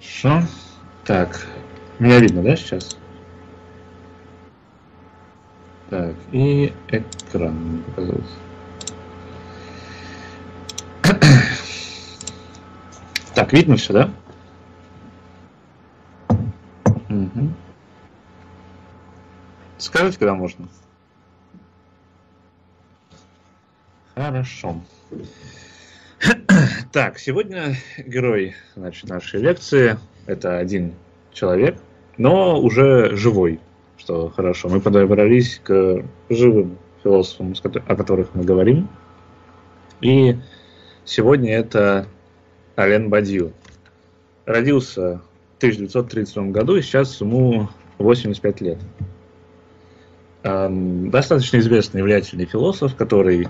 Хорошо. Так, меня видно, да, сейчас? Так, и экран показывается. Так, видно все, да? Угу. Скажите, когда можно? Хорошо. Так, сегодня герой, значит, нашей лекции – это один человек, но уже живой, что хорошо. Мы подобрались к живым философам, о которых мы говорим. И сегодня это Ален Бадью. Родился в 1932 году, и сейчас ему 85 лет. Достаточно известный и влиятельный философ, который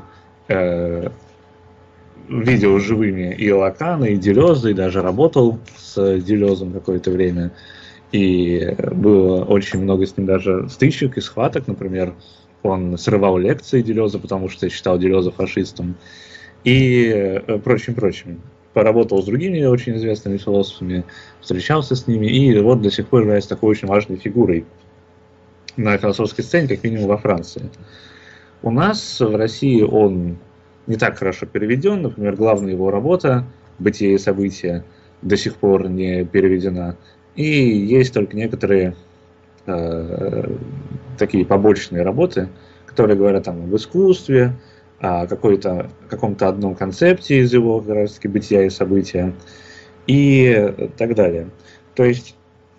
видел живыми и Лакана, и Делеза, и даже работал с Делезом какое-то время. И было очень много с ним даже стычек и схваток. Например, он срывал лекции Делеза, потому что считал Делеза фашистом. И прочим. Поработал с другими очень известными философами, встречался с ними, и вот до сих пор является такой очень важной фигурой на философской сцене, как минимум во Франции. У нас в России он не так хорошо переведен. Например, главная его работа «Бытие и события» до сих пор не переведена. И есть только некоторые такие побочные работы, которые говорят там об искусстве, о каком-то одном концепте из его как раз таки «Бытия и события» и так далее. То есть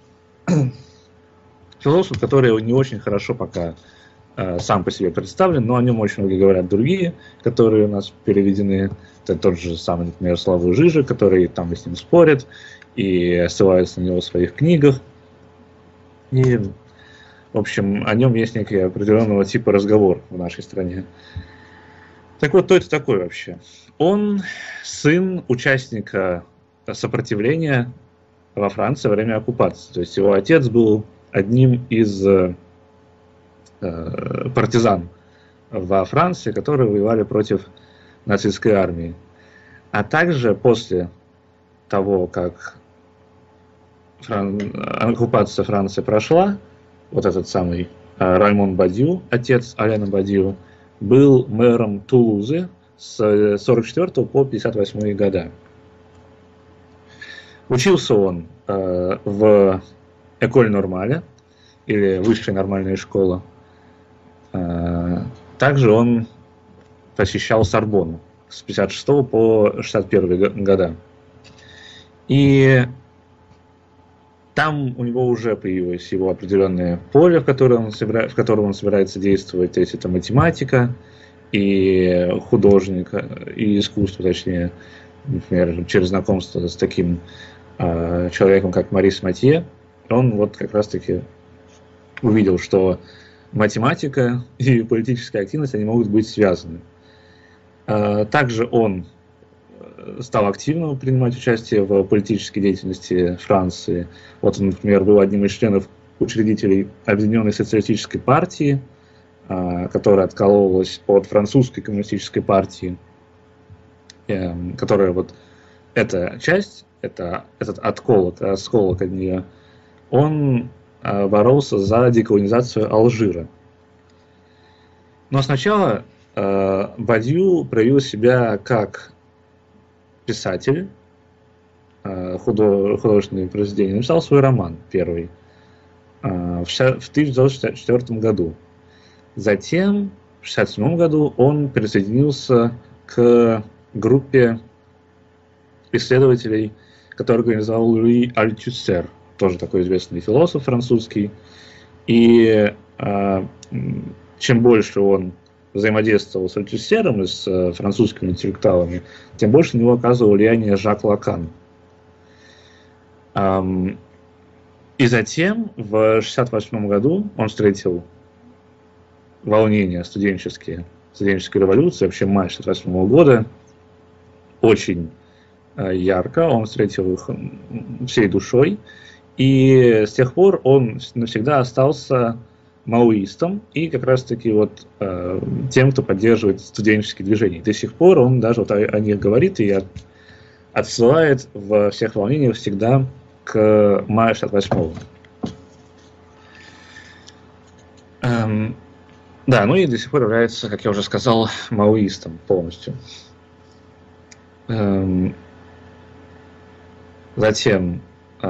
философ, который не очень хорошо пока сам по себе представлен, но о нем очень много говорят другие, которые у нас переведены. Это тот же самый, например, Славой Жижа, который там с ним спорят и ссылаются на него в своих книгах. И, в общем, о нем есть некий определенного типа разговор в нашей стране. Так вот, кто это такой вообще? Он сын участника сопротивления во Франции во время оккупации. То есть его отец был одним из партизан во Франции, которые воевали против нацистской армии. А также после того, как оккупация Франции прошла, вот этот самый Раймон Бадью, отец Алена Бадью, был мэром Тулузы с 1944 по 1958 года. Учился он в Эколь Нормале, или Высшая нормальная школа. Также он посещал Сорбонну с 1956 по 1961 года. И там у него уже появилось его определенное поле, в котором он собирается действовать. То есть это математика и художника, и искусство, точнее, например, через знакомство с таким человеком, как Марис Матье, он вот как раз-таки увидел, что математика и политическая активность, они могут быть связаны. Также он стал активно принимать участие в политической деятельности Франции. Вот он, например, был одним из членов учредителей Объединенной социалистической партии, которая откололась под французской коммунистической партией, которая вот эта часть, этот осколок от нее, он боролся за деколонизацию Алжира. Но сначала Бадью проявил себя как писатель, художественные произведения, написал свой роман первый в 1964 году. Затем, в 1967 году, он присоединился к группе исследователей, которую организовал Луи Альтюссер, тоже такой известный философ французский. И чем больше он взаимодействовал с Альтюссером и с французскими интеллектуалами, тем больше на него оказывал влияние Жак Лакан. И затем, в 1968 году, он встретил волнения студенческой революции, вообще мая 1968 года, очень ярко, он встретил их всей душой, и с тех пор он навсегда остался маоистом и как раз-таки вот тем, кто поддерживает студенческие движения. До сих пор он даже вот о них говорит и отсылает во всех волнениях всегда к маю 68-го. Да, ну и до сих пор является, как я уже сказал, маоистом полностью. Затем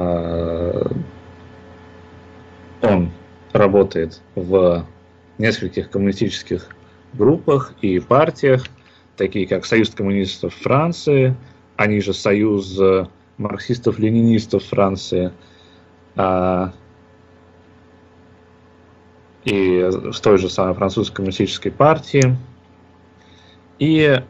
он работает в нескольких коммунистических группах и партиях, такие как Союз коммунистов Франции, они же Союз марксистов-ленинистов Франции, и в той же самой французской коммунистической партии. И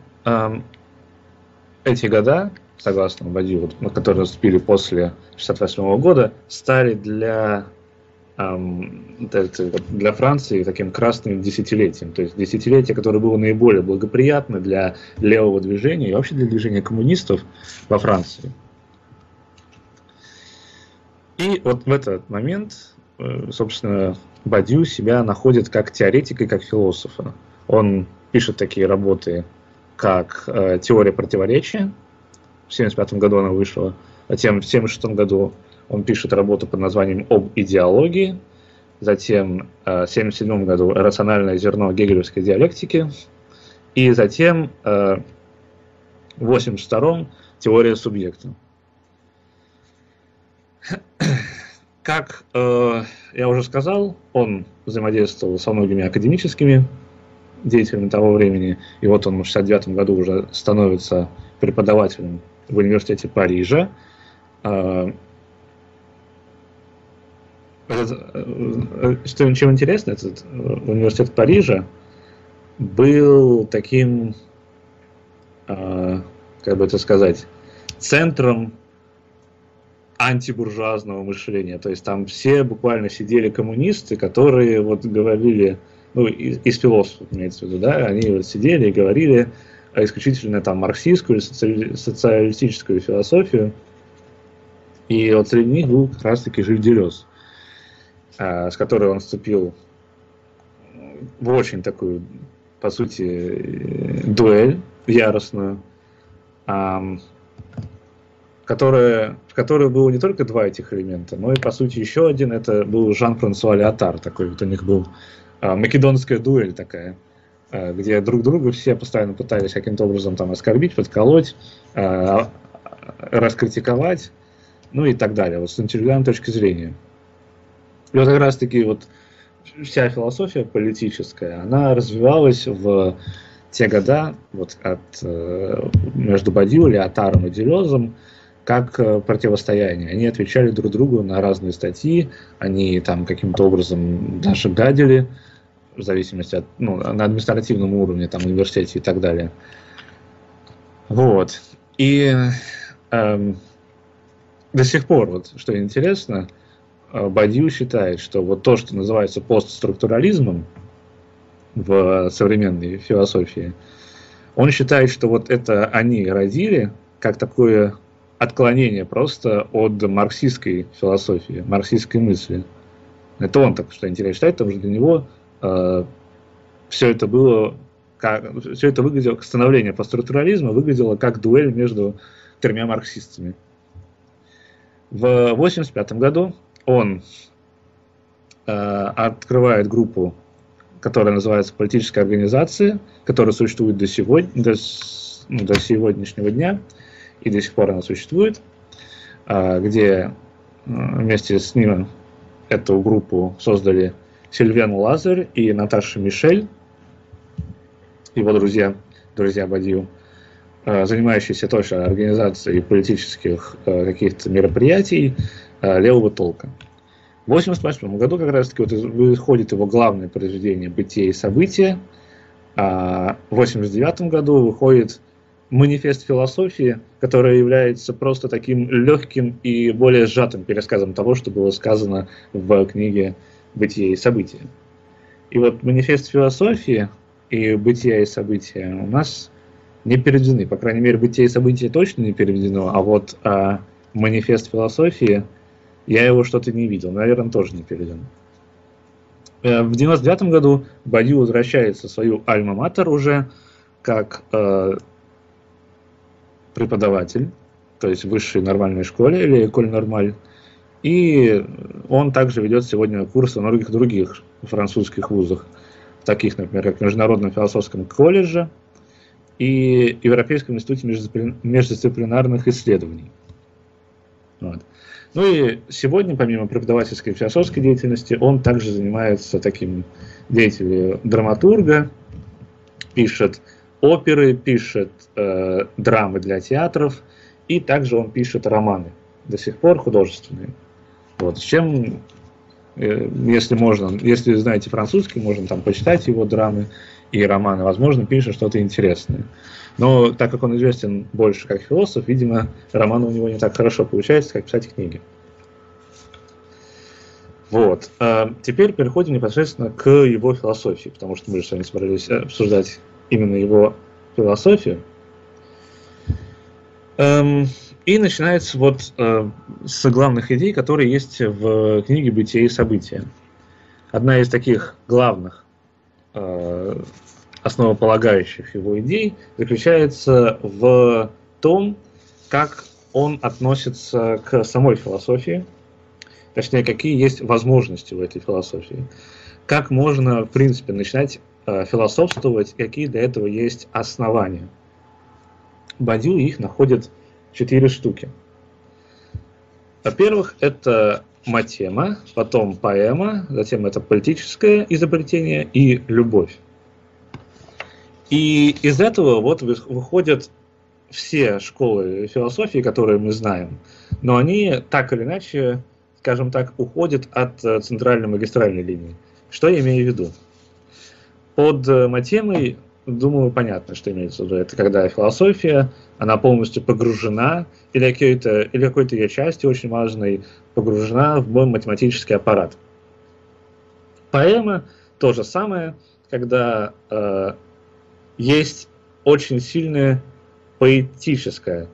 эти года, согласно Бадью, которые наступили после 1968 года, стали для Франции таким красным десятилетием. То есть десятилетие, которое было наиболее благоприятно для левого движения и вообще для движения коммунистов во Франции. И вот в этот момент, собственно, Бадью себя находит как теоретика и как философа. Он пишет такие работы, как «Теория противоречия». В 1975 году она вышла. Затем в 1976 году он пишет работу под названием «Об идеологии». Затем в 1977 году «Рациональное зерно гегелевской диалектики». И затем в 1982 «Теория субъекта». Как я уже сказал, он взаимодействовал со многими академическими деятелями того времени. И вот он в 1969 году уже становится преподавателем в университете Парижа. Чем интересно, этот университет Парижа был таким, как бы это сказать, центром антибуржуазного мышления. То есть там все буквально сидели коммунисты, которые вот говорили, ну, из философов имеется в виду, да, они вот сидели и говорили исключительно там марксистскую или социалистическую философию. И вот среди них был как раз-таки Жиль Делез, с которой он вступил в очень такую, по сути, дуэль яростную, в которой было не только два этих элемента, но и, по сути, еще один, это был Жан-Франсуа Леотар, такой вот у них был македонская дуэль такая, где друг друга все постоянно пытались каким-то образом там оскорбить, подколоть, раскритиковать, ну и так далее, вот с индивидуальной точки зрения. И вот как раз-таки вот вся философия политическая, она развивалась в те года вот между Бадью, Леотаром и Делезом как противостояние. Они отвечали друг другу на разные статьи, они там каким-то образом даже гадили, в зависимости от, ну, на административном уровне, там, университете и так далее. Вот. И до сих пор, вот, что интересно, Бадью считает, что вот то, что называется постструктурализмом в современной философии, он считает, что вот это они родили как такое отклонение просто от марксистской философии, марксистской мысли. Это он так что интересно считает, потому что для него все это было, все это выглядело, становление постструктурализма выглядело как дуэль между тремя марксистами. В 1985 году он открывает группу, которая называется «Политическая организация», которая существует до сегодняшнего дня, и до сих пор она существует, где вместе с ним эту группу создали Сильвен Лазарь и Наташа Мишель, его друзья Бадью, занимающиеся тоже организацией политических каких-то мероприятий левого толка. В 1988 году как раз-таки вот выходит его главное произведение «Бытие и события», а в 1989 году выходит «Манифест философии», который является просто таким легким и более сжатым пересказом того, что было сказано в книге «Бытие и события». И вот «Манифест философии» и «Бытие и события» у нас не переведены. По крайней мере, «Бытие и события» точно не переведено, а вот «Манифест философии» я его что-то не видел, наверное, тоже не переведен. В 1999 году Бадью возвращается в свою альма-матер уже как преподаватель, то есть в высшей нормальной школе или Эколь Нормаль, И он также ведет сегодня курсы в многих других французских вузах, таких, например, как в Международном философском колледже и Европейском институте междисциплинарных исследований. Вот. Ну и сегодня, помимо преподавательской и философской деятельности, он также занимается таким деятелем драматурга, пишет оперы, пишет драмы для театров, и также он пишет романы, до сих пор художественные. Вот. С чем, если знаете французский, можно там почитать его драмы и романы, возможно, пишет что-то интересное. Но так как он известен больше как философ, видимо, романы у него не так хорошо получается, как писать книги. Вот. Теперь переходим непосредственно к его философии, потому что мы же с вами собрались обсуждать именно его философию. И начинается вот с главных идей, которые есть в книге «Бытие и события». Одна из таких главных основополагающих его идей заключается в том, как он относится к самой философии, точнее, какие есть возможности в этой философии, как можно, в принципе, начинать философствовать, какие для этого есть основания. Бадью их находит 4 штуки. Во-первых, это матема, потом поэма, затем это политическое изобретение и любовь. И из этого вот выходят все школы философии, которые мы знаем, но они так или иначе, скажем так, уходят от центральной магистральной линии. Что я имею в виду? Под матемой, думаю, понятно, что имеется в виду. Это когда философия, она полностью погружена, или какой-то ее части очень важной, погружена в математический аппарат. Поэма то же самое, когда есть очень сильное поэтическое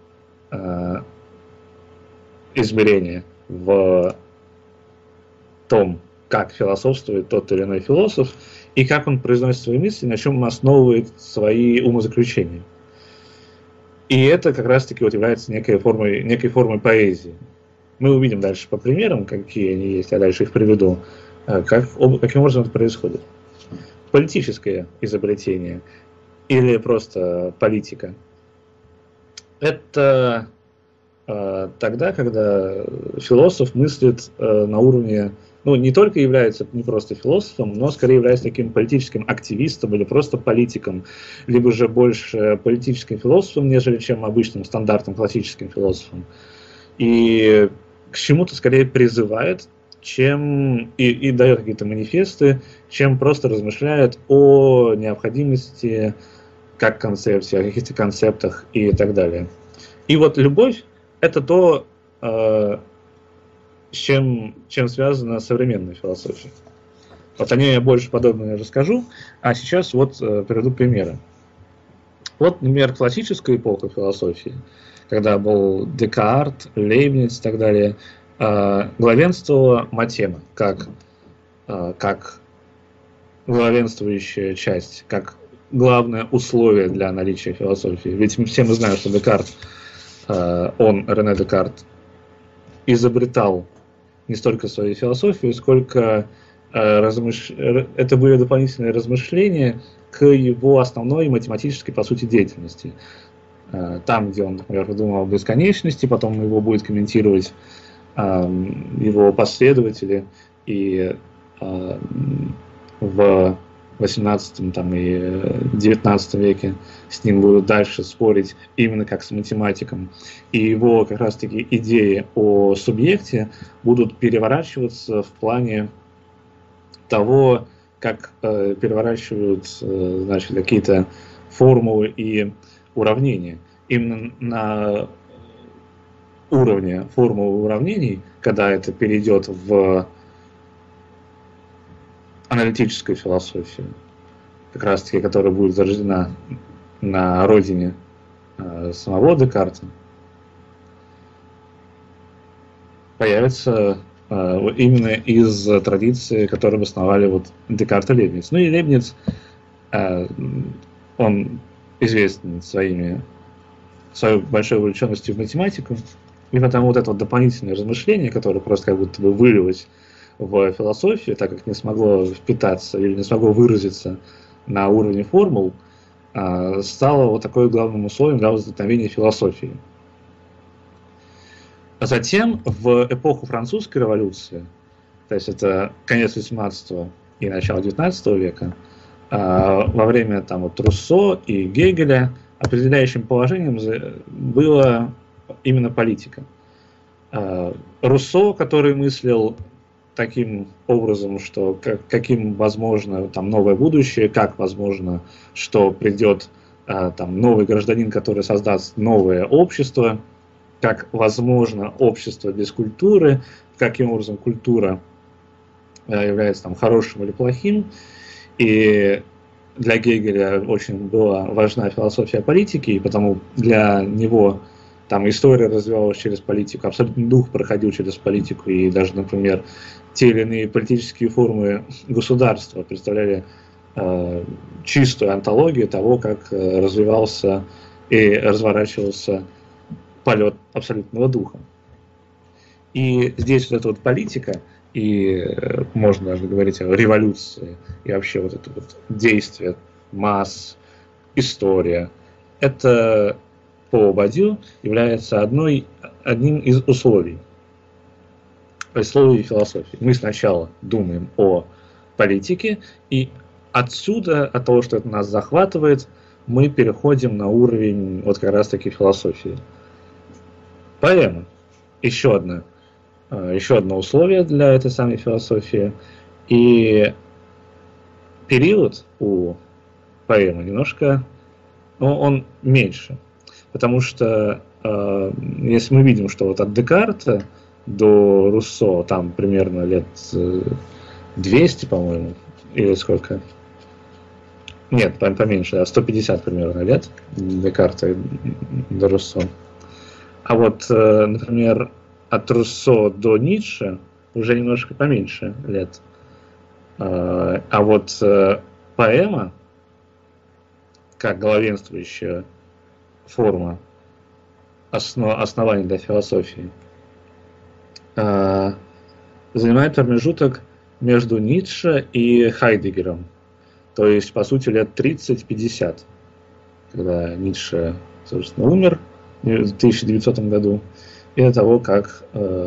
измерение в том, как философствует тот или иной философ, и как он произносит свои мысли, на чем он основывает свои умозаключения. И это как раз-таки вот является некой формой поэзии. Мы увидим дальше по примерам, какие они есть, я дальше их приведу, каким образом это происходит. Политическое изобретение или просто политика – это тогда, когда философ мыслит на уровне, не только является не просто философом, но скорее является таким политическим активистом или просто политиком, либо же больше политическим философом, нежели чем обычным стандартным классическим философом. И к чему-то скорее призывает, чем и дает какие-то манифесты, чем просто размышляет о необходимости как концепции, о каких-то концептах и так далее. И вот любовь – это то, с чем связана современная философия. Вот о ней я больше подробно расскажу, а сейчас вот приведу примеры. Вот, например, классическая эпоха философии, когда был Декарт, Лейбниц и так далее, главенствовала матема как главенствующая часть, как главное условие для наличия философии. Ведь все мы знаем, что Декарт, Рене Декарт, изобретал не столько свою философию, сколько это были дополнительные размышления к его основной математической, по сути, деятельности. Там, где он, например, подумал о бесконечности, потом его будет комментировать его последователи, и в 18 и 19 веке с ним будут дальше спорить именно как с математиком. И его как раз-таки идеи о субъекте будут переворачиваться в плане того, как переворачивают какие-то формулы и уравнения. Именно на уровне формулы уравнений, когда это перейдет в аналитическую философию, как раз таки, которая будет зарождена на родине самого Декарта, появится именно из традиции, которую основали вот Декарт и Лейбниц. Ну и Лейбниц, он известен своей большой увлеченностью в математику, И потому вот это вот дополнительное размышление, которое просто как будто бы вылилось в философию, так как не смогло впитаться или не смогло выразиться на уровне формул, стало вот такое главным условием для возникновения философии. А затем, в эпоху французской революции, то есть это конец XVIII и начало XIX века, во время там, вот, Руссо и Гегеля определяющим положением была именно политика. Руссо, который мыслил таким образом, что каким возможно там новое будущее, как возможно, что придет там новый гражданин, который создаст новое общество, как возможно общество без культуры, каким образом культура является там хорошим или плохим. И для Гегеля очень была важна философия политики, и потому для него там история развивалась через политику, абсолютный дух проходил через политику, и даже, например, те или иные политические формы государства представляли чистую антологию того, как развивался и разворачивался полет абсолютного духа. И здесь вот эта вот политика, и можно даже говорить о революции, и вообще вот это вот действие масс, история, это по Бадью является одним из условий философии. Мы сначала думаем о политике, и отсюда, от того, что это нас захватывает, мы переходим на уровень вот как раз-таки философии. Поэма. Еще одно условие для этой самой философии. И период у поэмы немножко, он меньше. Потому что если мы видим, что вот от Декарта до Руссо там примерно лет 200, по-моему, или сколько? Нет, поменьше, 150 примерно лет Декарта до Руссо. А вот, например, от Руссо до Ницше уже немножко поменьше лет. А вот поэма, как главенствующая форма основания для философии, занимает промежуток между Ницше и Хайдеггером. То есть, по сути, лет 30-50, когда Ницше, собственно, умер в 1900 году, и до того, как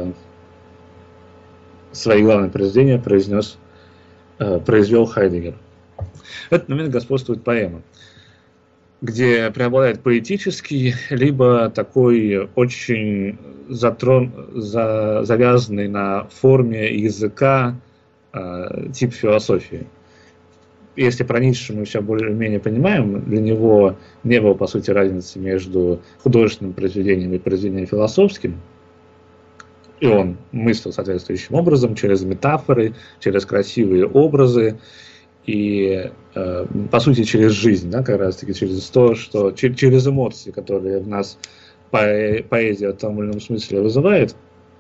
свои главные произведения произвел Хайдеггер. В этот момент господствует поэма, где преобладает поэтический, либо такой очень завязанный на форме языка тип философии. Если про Ницше мы все более-менее понимаем, для него не было, по сути, разницы между художественным произведением и произведением философским, и он мыслил соответствующим образом, через метафоры, через красивые образы, и, по сути, через жизнь, да, как раз-таки через то, что через эмоции, которые в нас поэзия в том или ином смысле вызывает.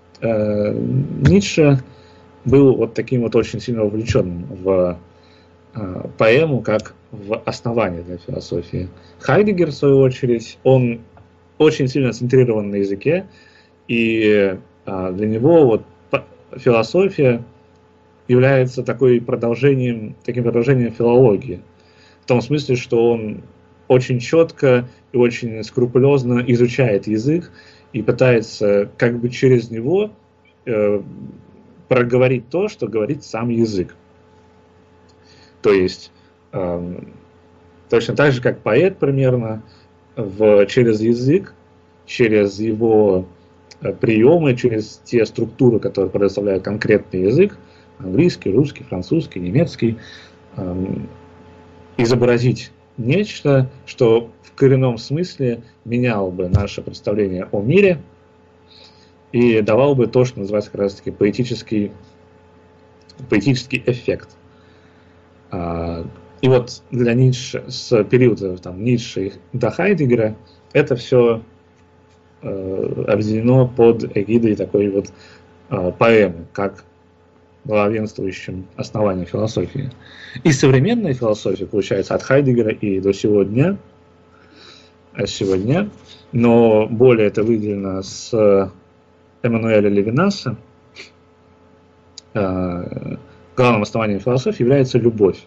Ницше был вот таким вот очень сильно увлеченным в поэму как в основании для философии. Хайдеггер, в свою очередь, он очень сильно центрирован на языке, и для него вот философия является таким продолжением филологии. В том смысле, что он очень четко и очень скрупулезно изучает язык и пытается как бы через него проговорить то, что говорит сам язык. То есть точно так же, как поэт примерно, через язык, через его приемы, через те структуры, которые предоставляет конкретный язык, английский, русский, французский, немецкий, изобразить нечто, что в коренном смысле меняло бы наше представление о мире и давало бы то, что называется как раз-таки поэтический эффект. И вот для Ницше, с периода там, Ницше до Хайдеггера, это все объединено под эгидой такой вот поэмы, как главенствующим основанием философии. И современная философия, получается, от Хайдеггера и до сегодня, но более это выделено с Эммануэля Левинаса главным основанием философии является любовь.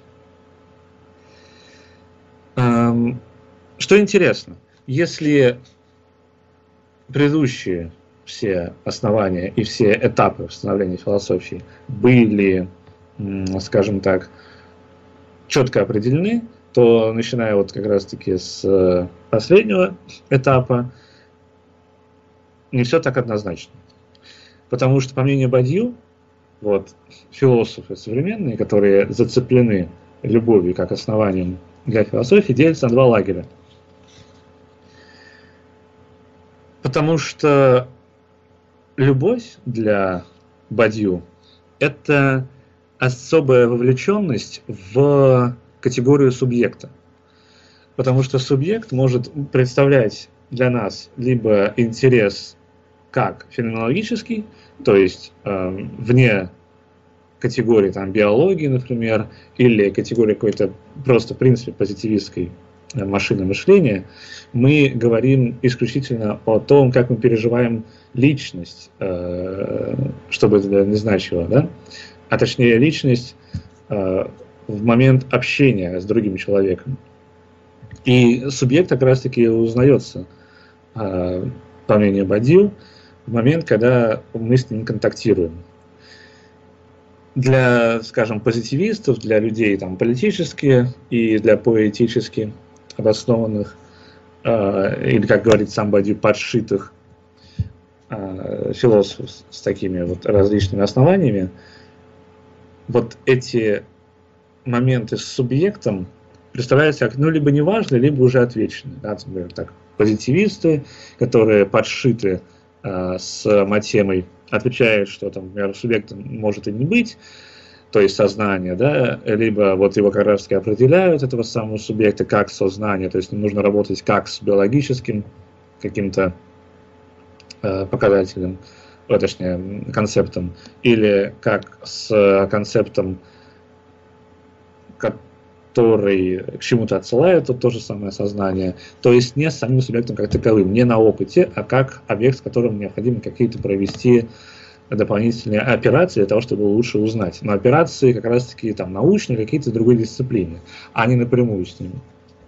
Что интересно, если предыдущие все основания и все этапы становления философии были, скажем так, четко определены, то начиная вот как раз-таки с последнего этапа не все так однозначно. Потому что, по мнению Бадью, вот, философы современные, которые зацеплены любовью как основанием для философии, делятся на два лагеря. Потому что любовь для Бадью – это особая вовлеченность в категорию субъекта. Потому что субъект может представлять для нас либо интерес как феноменологический, то есть вне категории там, биологии, например, или категории какой-то просто в принципе позитивистской машины мышления, мы говорим исключительно о том, как мы переживаем личность, что бы это ни значило, да? А точнее личность в момент общения с другим человеком. И субъект как раз-таки узнается, по мнению Бадью, в момент, когда мы с ним контактируем. Для, скажем, позитивистов, для людей там, политически и для поэтически обоснованных, или, как говорит сам Бадью, подшитых философов с такими вот различными основаниями, вот эти моменты с субъектом представляются как, ну, либо неважные, либо уже отвечены. Да, например, так, позитивисты, которые подшиты с матемой, отвечают, что там, например, субъектом может и не быть, то есть сознание, да, либо вот его как раз таки определяют, этого самого субъекта, как сознание, то есть нужно работать как с биологическим каким-то показателем, точнее, концептом, или как с концептом, который к чему-то отсылает, то же самое сознание, то есть не с самим субъектом как таковым, не на опыте, а как объект, с которым необходимо какие-то провести дополнительные операции для того, чтобы лучше узнать. Но операции как раз-таки там научные, какие-то другой дисциплины, а не напрямую с ними.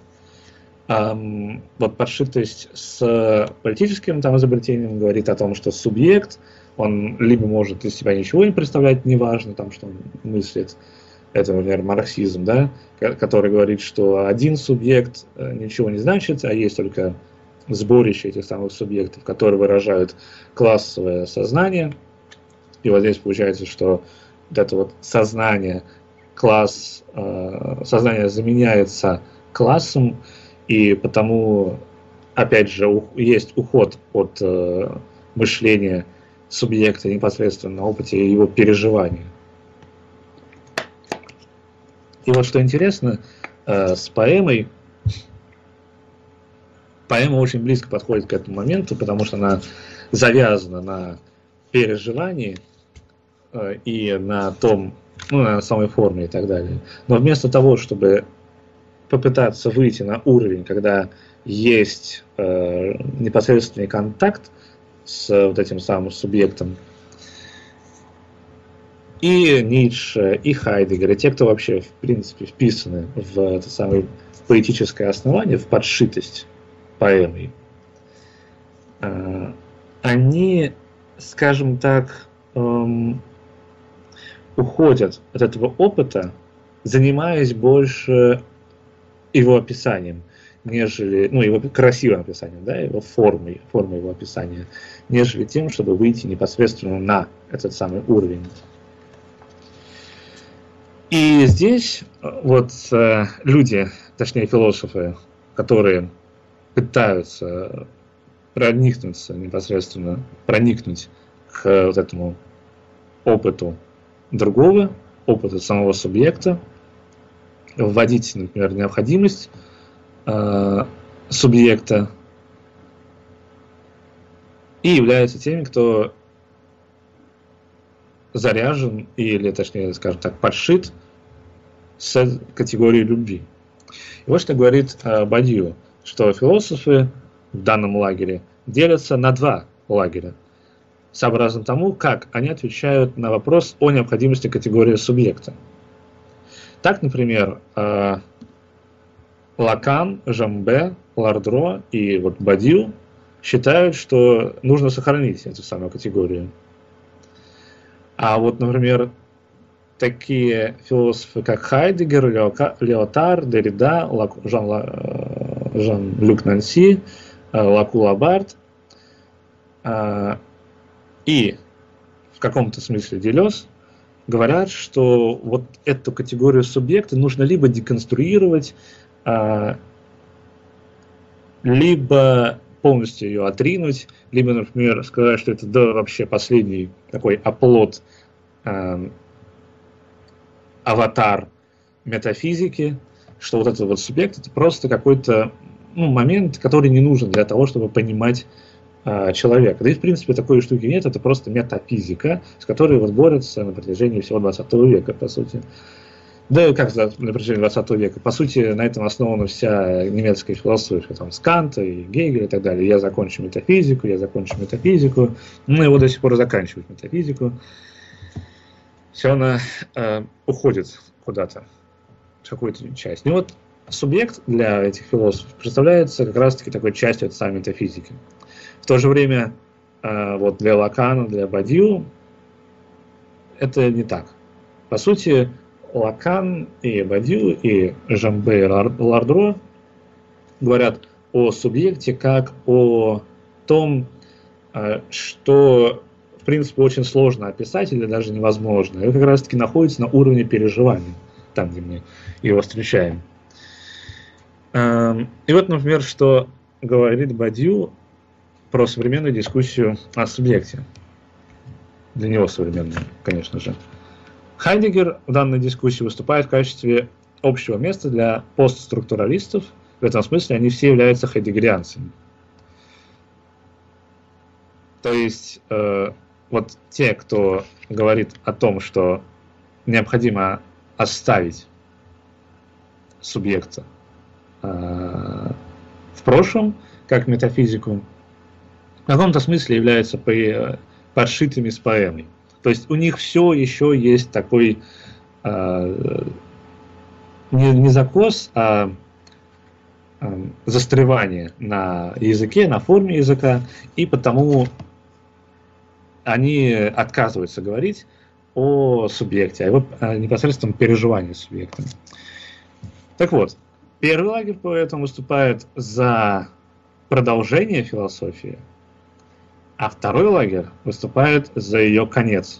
Вот подшитость с политическим там изобретением говорит о том, что субъект, он либо может из себя ничего не представлять, неважно, там, что он мыслит. Это, например, марксизм, да, который говорит, что один субъект ничего не значит, а есть только сборище этих самых субъектов, которые выражают классовое сознание. И вот здесь получается, что вот это вот сознание, класс, сознание заменяется классом, и потому, опять же, есть уход от мышления субъекта непосредственно на опыте его переживания. И вот что интересно, с поэмой, поэма очень близко подходит к этому моменту, потому что она завязана на переживании и на том, ну, на самой форме и так далее. Но вместо того, чтобы попытаться выйти на уровень, когда есть непосредственный контакт с вот этим самым субъектом, и Ницше, и Хайдеггер, и те, кто вообще, в принципе, вписаны в это самое поэтическое основание, в подшитость поэмой, они, скажем так, уходят от этого опыта, занимаясь больше его описанием, нежели, ну, его красивым описанием, да, его формой его описания, нежели тем, чтобы выйти непосредственно на этот самый уровень. И здесь вот люди, точнее философы, которые пытаются проникнуться непосредственно, проникнуть к вот этому опыту другого, опыту самого субъекта, вводить, например, необходимость субъекта, и являются теми, кто заряжен, или, точнее, скажем так, подшит с категорией любви. И вот что говорит Бадью, что философы в данном лагере делятся на два лагеря. сообразно тому, как они отвечают на вопрос о необходимости категории субъекта. Так, например, Лакан, Жамбе, Лардро и вот Бадью считают, что нужно сохранить эту самую категорию. А вот, например, такие философы, как Хайдеггер, Леотар, Деррида, Жан-Люк Нанси, Лаку Лабарт и в каком-то смысле Делез говорят, что вот эту категорию субъекта нужно либо деконструировать, либо полностью ее отринуть, либо, например, сказать, что это вообще последний такой оплот, аватар метафизики, что вот этот вот субъект это просто какой-то момент, который не нужен для того, чтобы понимать человека. Да и в принципе такой штуки нет, это просто метафизика, с которой вот борются на протяжении всего 20 века, по сути. Да и как на протяжении 20 века. По сути, на этом основана вся немецкая философия, там, с Канта и Гегеля и так далее. Я закончу метафизику, ну и вот до сих пор заканчивают метафизику. Все она уходит куда-то, в какую-то часть. И вот субъект для этих философов представляется как раз-таки такой частью от самой метафизики. В то же время вот для Лакана, для Бадью это не так. По сути, Лакан и Бадью, и Жамбе и Лардро говорят о субъекте как о том, что в принципе очень сложно описать или даже невозможно. И как раз таки находится на уровне переживания, там, где мы его встречаем. И вот, например, что говорит Бадью про современную дискуссию о субъекте. Для него современную, конечно же. Хайдеггер в данной дискуссии выступает в качестве общего места для постструктуралистов. В этом смысле они все являются хайдеггерианцами. То есть вот те, кто говорит о том, что необходимо оставить субъекта в прошлом, как метафизику, в каком-то смысле являются подшитыми с поэмой. То есть у них все еще есть такой не закос, а застревание на языке, на форме языка, и потому они отказываются говорить о субъекте, о непосредственном переживании субъекта. Так вот, первый лагерь поэтому выступает за продолжение философии, а второй лагерь выступает за ее конец.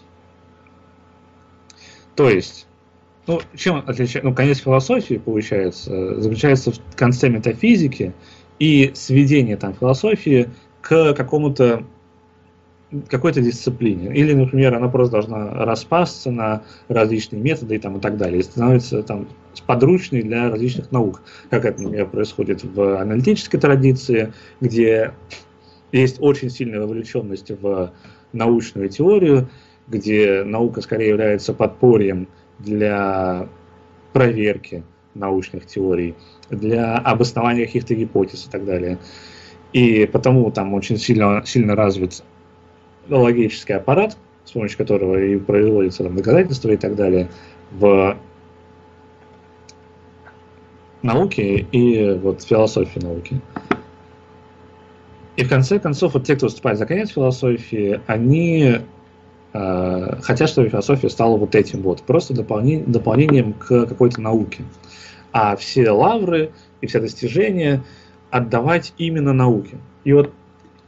То есть, чем отличается, конец философии, получается, заключается в конце метафизики и сведение там философии к какой-то дисциплине. Или, например, она просто должна распасться на различные методы и так далее, и становится там подручной для различных наук. Как это, например, происходит в аналитической традиции, где есть очень сильная вовлеченность в научную теорию, где наука скорее является подспорьем для проверки научных теорий, для обоснования каких-то гипотез и так далее. И потому там очень сильно развит логический аппарат, с помощью которого и производятся доказательства и так далее в науке и вот в философии науки. И в конце концов, вот те, кто выступает за конец философии, они хотят, чтобы философия стала вот этим вот, просто дополнением к какой-то науке. А все лавры и все достижения отдавать именно науке. И вот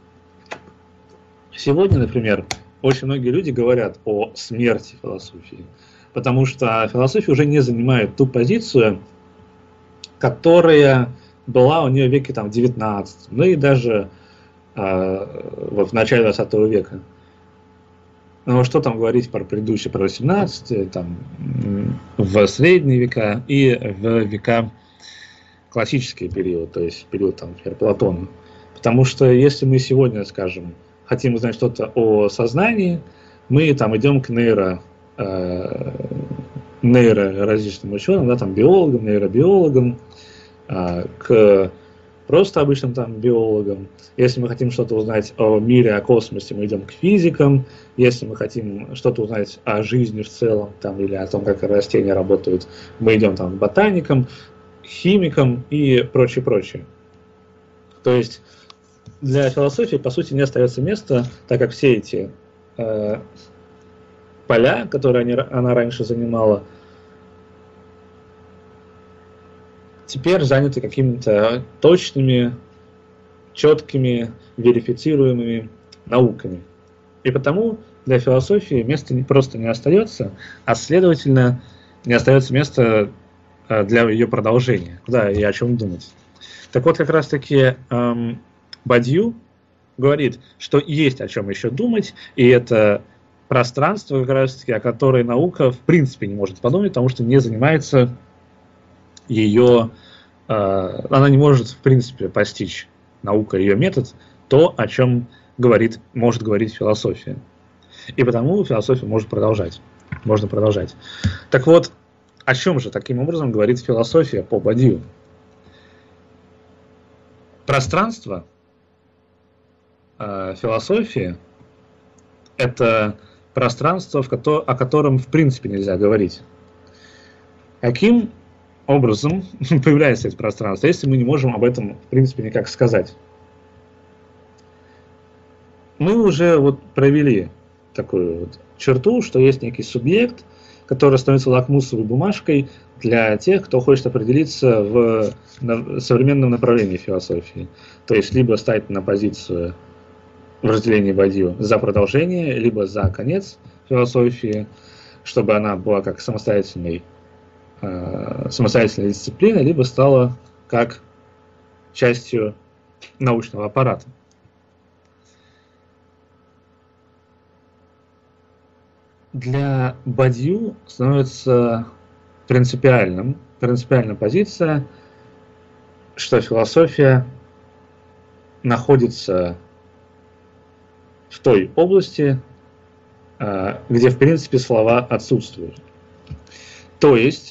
сегодня, например, очень многие люди говорят о смерти философии, потому что философия уже не занимает ту позицию, которая была у нее в веке там, 19, ну и даже в начале 20 века. Ну что там говорить про предыдущие, про 18, там, в средние века и в века классический период, то есть период, там, например, Платона. Потому что если мы сегодня, скажем, хотим узнать что-то о сознании, мы там идем к различным ученым, да, там, биологам, нейробиологам, к просто обычным там биологам. Если мы хотим что-то узнать о мире, о космосе, мы идем к физикам. Если мы хотим что-то узнать о жизни в целом, там, или о том, как растения работают, мы идем там, к ботаникам, химикам и прочее, прочее. То есть для философии, по сути, не остается места, так как все эти поля, которые она раньше занимала, теперь заняты какими-то точными, четкими, верифицируемыми науками. И потому для философии места просто не остается, а следовательно, не остается места для ее продолжения. Да, и о чем думать. Так вот, как раз-таки Бадью говорит, что есть о чем еще думать, и это пространство, как раз-таки, о которой наука в принципе не может подумать, потому что не занимается ее, она не может в принципе постичь, наука, ее метод, то, о чем может говорить философия. И потому философия может продолжать. Можно продолжать. Так вот, о чем же таким образом говорит философия по Бадью? Пространство философии – это пространство, о котором в принципе нельзя говорить. Каким образом появляется это пространство, если мы не можем об этом в принципе никак сказать? Мы уже вот провели такую вот черту, что есть некий субъект, который становится лакмусовой бумажкой для тех, кто хочет определиться в современном направлении философии. То есть либо стать на позицию в разделении Бадью за продолжение, либо за конец философии, чтобы она была как самостоятельной дисциплиной, либо стала как частью научного аппарата. Для Бадью становится принципиальной позиция, что философия находится в той области, где в принципе слова отсутствуют. То есть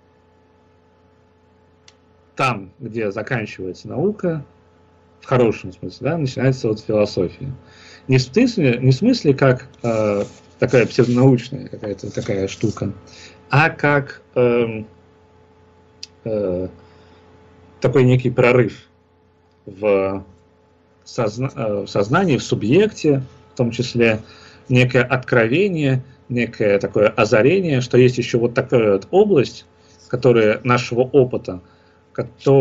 там, где заканчивается наука, в хорошем смысле, да, начинается вот философия. Не в смысле как такая псевдонаучная какая-то такая штука, а как такой некий прорыв в сознании, в субъекте, в том числе некое откровение, некое такое озарение, что есть еще вот такая вот область, которая нашего опыта, о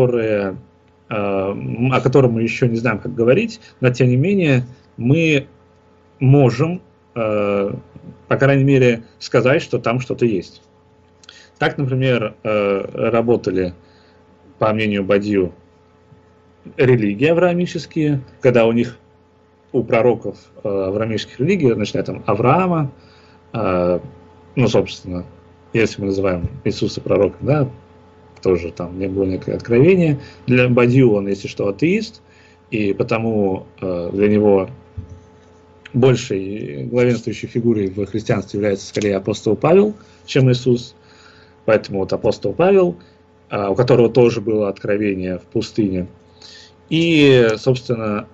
котором мы еще не знаем, как говорить, но тем не менее мы можем, по крайней мере, сказать, что там что-то есть. Так, например, работали, по мнению Бадью, религии авраамические, когда у пророков авраамических религий, начиная там Авраама, собственно, если мы называем Иисуса пророком, да, тоже там не было некое откровение. Для Бадью он, если что, атеист, и потому для него большей главенствующей фигурой в христианстве является скорее апостол Павел, чем Иисус. Поэтому вот апостол Павел, у которого тоже было откровение в пустыне. И, собственно,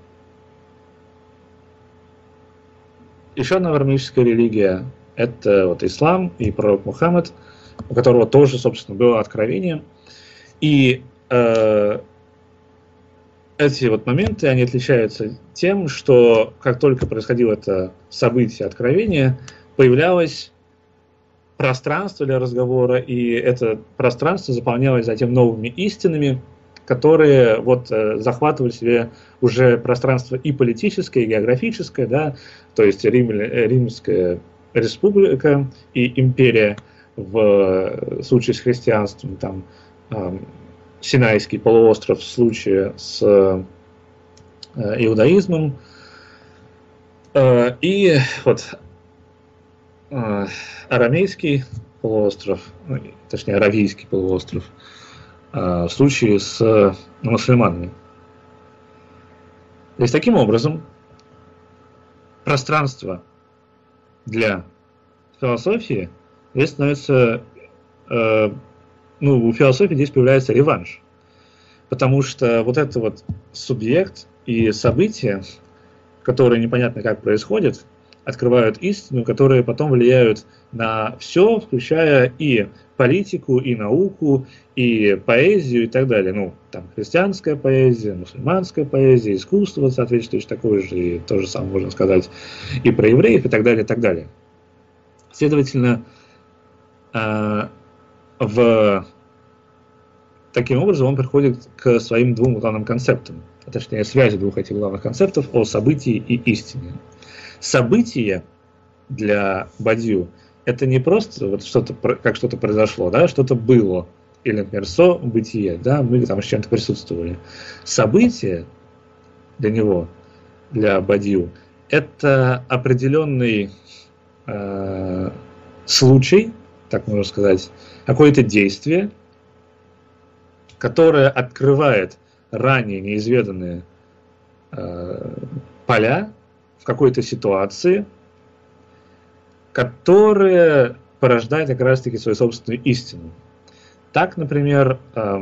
еще одна авраамическая религия – это вот ислам и пророк Мухаммад, у которого тоже, собственно, было откровение. И эти вот моменты, они отличаются тем, что как только происходило это событие откровения, появлялось пространство для разговора, и это пространство заполнялось затем новыми истинами, которые вот захватывали в себе уже пространство и политическое, и географическое, да, то есть Римская республика и империя в случае с христианством, там Синайский полуостров в случае с иудаизмом, и вот Арамейский полуостров, точнее Аравийский полуостров, в случае с мусульманами. То есть таким образом пространство для философии здесь становится, у философии здесь появляется реванш. Потому что вот это вот субъект и события, которые непонятно как происходят, открывают истину, которые потом влияют на все, включая и политику, и науку, и поэзию, и так далее. Ну, там христианская поэзия, мусульманская поэзия, искусство соответствующее такое же, и то же самое можно сказать и про евреев, и так далее, и так далее. Следовательно, таким образом он приходит к своим двум главным концептам, а точнее связи двух этих главных концептов о событии и истине. Событие для Бадью – это не просто вот что-то, как что-то произошло, да, что-то было, или, например, событие, да, мы там с чем-то присутствовали. Событие для него, для Бадью, это определенный случай, так можно сказать, какое-то действие, которое открывает ранее неизведанные поля в какой-то ситуации, которая порождает как раз-таки свою собственную истину. Так, например,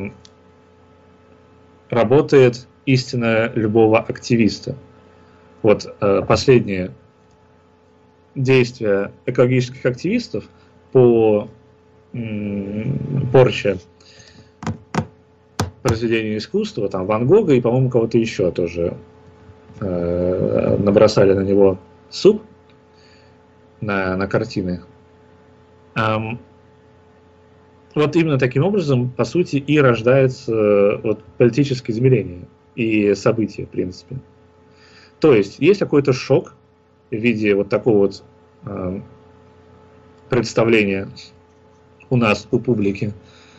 работает истина любого активиста. Вот последние действия экологических активистов по порче произведения искусства, там Ван Гога и, по-моему, кого-то еще тоже набросали на него суп, на картины. Вот именно таким образом, по сути, и рождается вот политическое измерение и события, в принципе. То есть какой-то шок в виде вот такого вот представления у нас, у публики,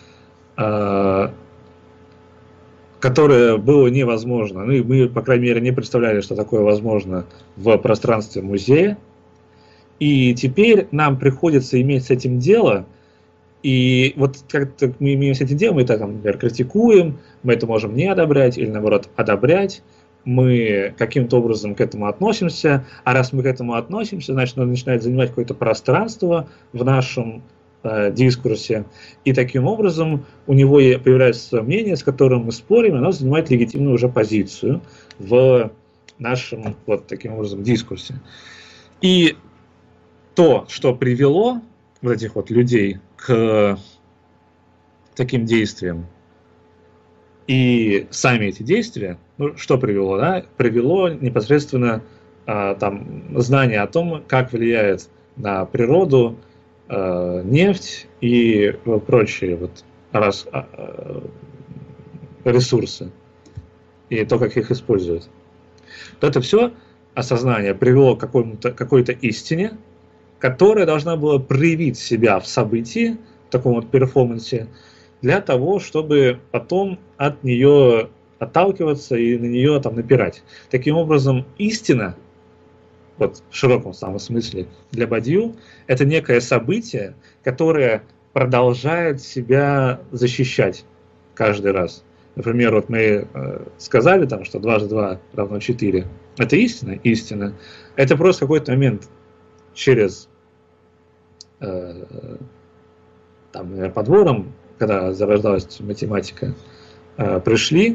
которое было невозможно. Ну и мы, по крайней мере, не представляли, что такое возможно в пространстве музея. И теперь нам приходится иметь с этим дело. И вот как-то мы имеем с этим дело, мы это, там, например, критикуем, мы это можем не одобрять или, наоборот, одобрять. Мы каким-то образом к этому относимся. А раз мы к этому относимся, значит, он начинает занимать какое-то пространство в нашем дискурсе, и таким образом у него появляется свое мнение, с которым мы спорим, и оно занимает легитимную уже позицию в нашем вот таким образом дискурсе. И то, что привело вот этих вот людей к таким действиям, и сами эти действия, ну, что привело, да? Привело непосредственно там знание о том, как влияет на природу нефть и прочие вот ресурсы, и то, как их используют. Вот это все осознание привело к какой-то истине, которая должна была проявить себя в событии, в таком вот перформансе, для того, чтобы потом от нее отталкиваться и на нее там напирать. Таким образом, истина, вот в широком самом смысле, для Бадью, это некое событие, которое продолжает себя защищать каждый раз. Например, вот мы сказали, там, что 2 × 2 = 4. Это истина? Истина. Это просто какой-то момент через там, по дворам, когда зарождалась математика, пришли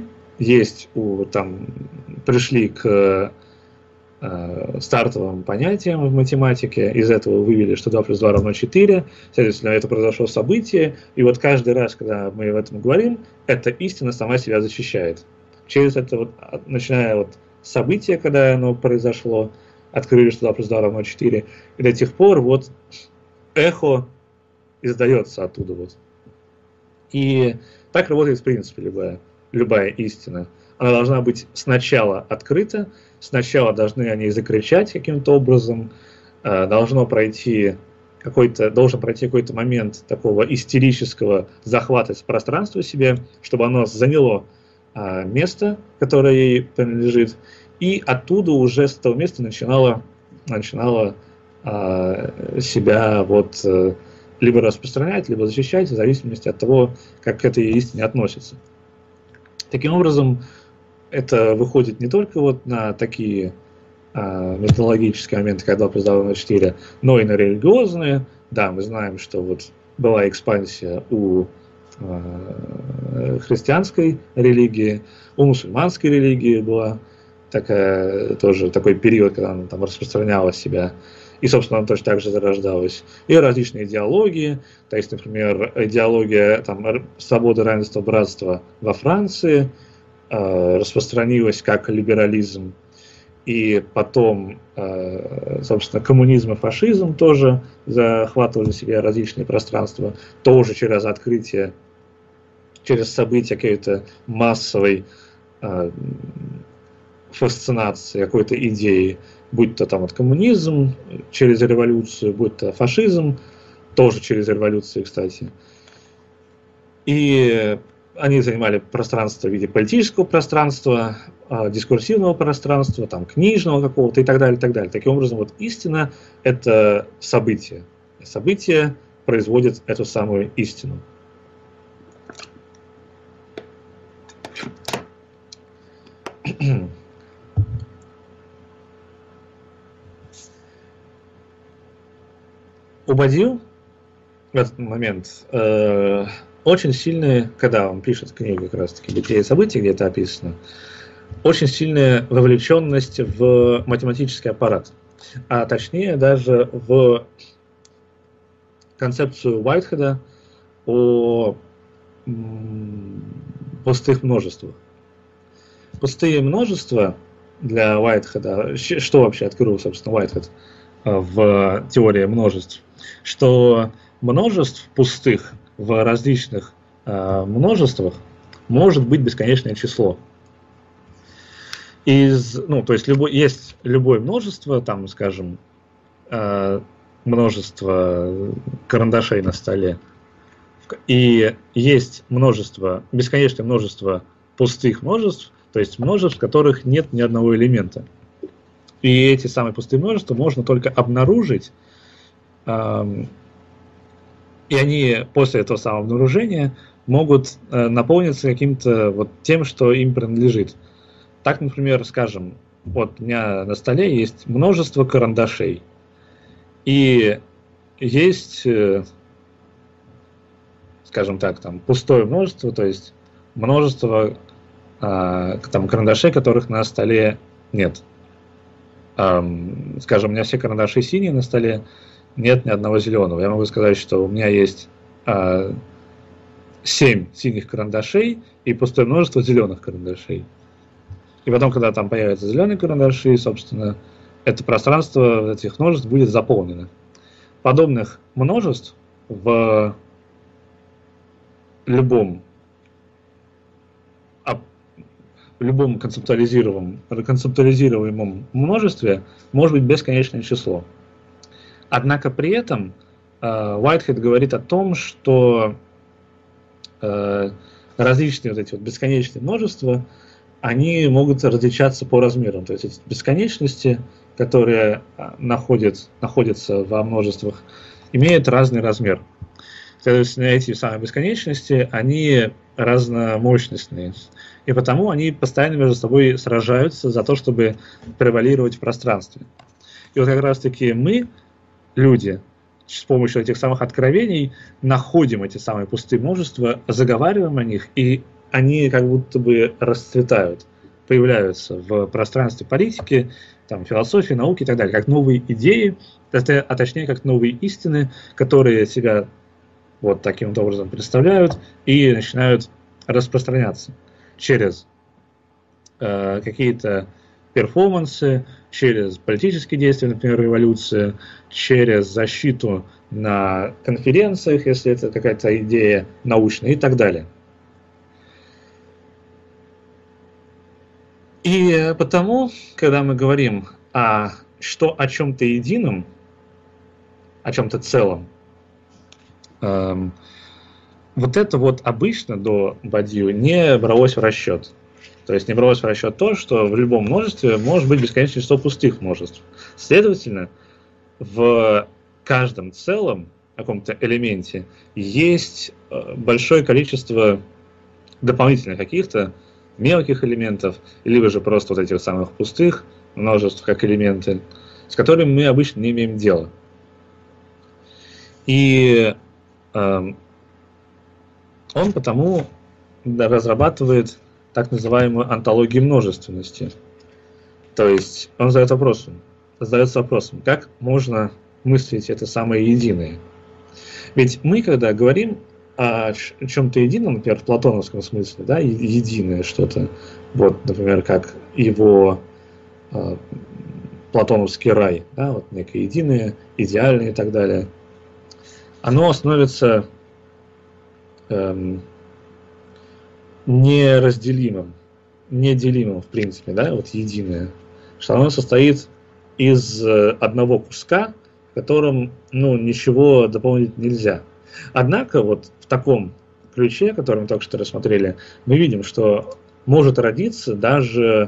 к стартовым понятиям в математике, из этого вывели, что 2 + 2 = 4, следовательно, это произошло событие, и вот каждый раз, когда мы об этом говорим, эта истина сама себя защищает. Через это вот, начиная от события, когда оно произошло, открыли, что 2 + 2 = 4, и до тех пор вот эхо издается оттуда вот. И так работает, в принципе, любая истина. Она должна быть сначала открыта, сначала должны о ней закричать каким-то образом, должен пройти какой-то момент такого истерического захвата пространства себе, чтобы оно заняло место, которое ей принадлежит, и оттуда уже с этого места начинало себя вот либо распространять, либо защищать, в зависимости от того, как к этой истине относится. Таким образом, это выходит не только вот на такие методологические моменты, как 2 + 2 = 4, но и на религиозные. Да, мы знаем, что вот была экспансия у христианской религии, у мусульманской религии была тоже такой период, когда она там распространяла себя, и, собственно, она точно так же зарождалась. И различные идеологии, то есть, например, идеология там, свободы, равенства, братства во Франции распространилась как либерализм, и потом, собственно, коммунизм и фашизм тоже захватывали себе различные пространства, тоже через открытие, через события какой-то массовой фасцинации какой-то идеи, будь то там вот коммунизм через революцию, будь то фашизм, тоже через революцию, кстати. И они занимали пространство в виде политического пространства, дискурсивного пространства, там, книжного какого-то и так далее, и так далее. Таким образом, вот истина – это событие. Событие производит эту самую истину. У Бадью в этот момент очень сильные, когда он пишет книгу как раз-таки «Бытие и события», где это описано, очень сильная вовлеченность в математический аппарат, а точнее даже в концепцию Уайтхеда о пустых множествах. Пустые множества для Уайтхеда, что вообще открыл, собственно, Уайтхед в теории множеств, что множеств пустых в различных множествах может быть бесконечное число. То есть есть любое множество, там, скажем, множество карандашей на столе, и есть бесконечное множество пустых множеств, то есть множеств, в которых нет ни одного элемента. И эти самые пустые множества можно только обнаружить, и они после этого самого обнаружения могут наполниться каким-то вот тем, что им принадлежит. Так, например, скажем, вот у меня на столе есть множество карандашей, и есть, скажем так, там пустое множество, то есть множество там карандашей, которых на столе нет. Скажем, у меня все карандаши синие на столе, нет ни одного зеленого. Я могу сказать, что у меня есть 7 синих карандашей и пустое множество зеленых карандашей. И потом, когда там появятся зеленые карандаши, собственно, это пространство этих множеств будет заполнено. Подобных множеств в любом концептуализируемом множестве может быть бесконечное число. Однако при этом Уайтхед говорит о том, что различные вот эти вот бесконечные множества, они могут различаться по размерам. То есть эти бесконечности, которые находятся во множествах, имеют разный размер. Следовательно, эти самые бесконечности, они разномощностные. И потому они постоянно между собой сражаются за то, чтобы превалировать в пространстве. И вот как раз-таки мы, люди, с помощью этих самых откровений находим эти самые пустые множества, заговариваем о них, и они как будто бы расцветают, появляются в пространстве политики, там, философии, науки и так далее, как новые идеи, а точнее как новые истины, которые себя вот таким вот образом представляют и начинают распространяться через какие-то перформансы, через политические действия, например, революция, через защиту на конференциях, если это какая-то идея научная и так далее. И потому, когда мы говорим о чем-то едином, о чем-то целом, вот это вот обычно до Бадью не бралось в расчет. То есть не бралось в расчет то, что в любом множестве может быть бесконечное число пустых множеств. Следовательно, в каждом целом каком-то элементе есть большое количество дополнительных каких-то мелких элементов, либо же просто вот этих самых пустых множеств как элементы, с которыми мы обычно не имеем дела. И Он потому разрабатывает так называемую онтологию множественности. То есть он задается вопросом, как можно мыслить это самое единое. Ведь мы, когда говорим о чем-то едином, например, в платоновском смысле, да, единое что-то, вот, например, как его платоновский рай, да, вот некое единое, идеальное и так далее, оно становится неразделимым, неделимым в принципе, да, вот единое, что оно состоит из одного куска, в котором, ничего дополнить нельзя. Однако вот в таком ключе, который мы только что рассмотрели, мы видим, что может родиться даже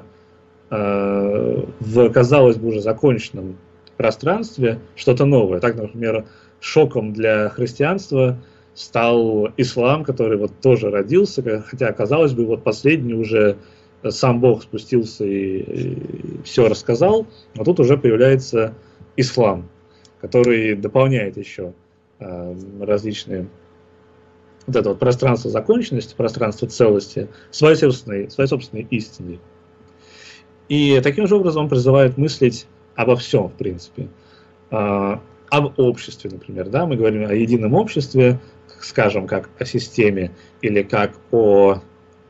в, казалось бы, уже законченном пространстве что-то новое. Так, например, шоком для христианства стал ислам, который вот тоже родился, хотя, казалось бы, вот последний уже сам Бог спустился и все рассказал, но тут уже появляется ислам, который дополняет еще различные вот это вот пространство законченности, пространство целости, своей собственной истиной. И таким же образом он призывает мыслить обо всем, в принципе. Об обществе, например. Да? Мы говорим о едином обществе, скажем, как о системе или как о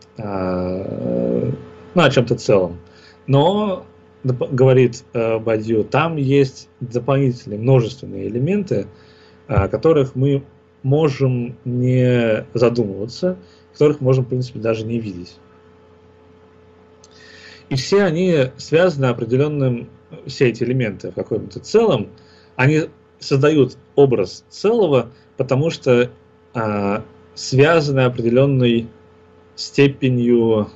чем-то целом. Но, говорит Бадью, там есть дополнительные множественные элементы, о которых мы можем не задумываться, которых можем, в принципе, даже не видеть. И все они связаны определенным, все эти элементы в каком-то целом, они создают образ целого, потому что связаны определенной степенью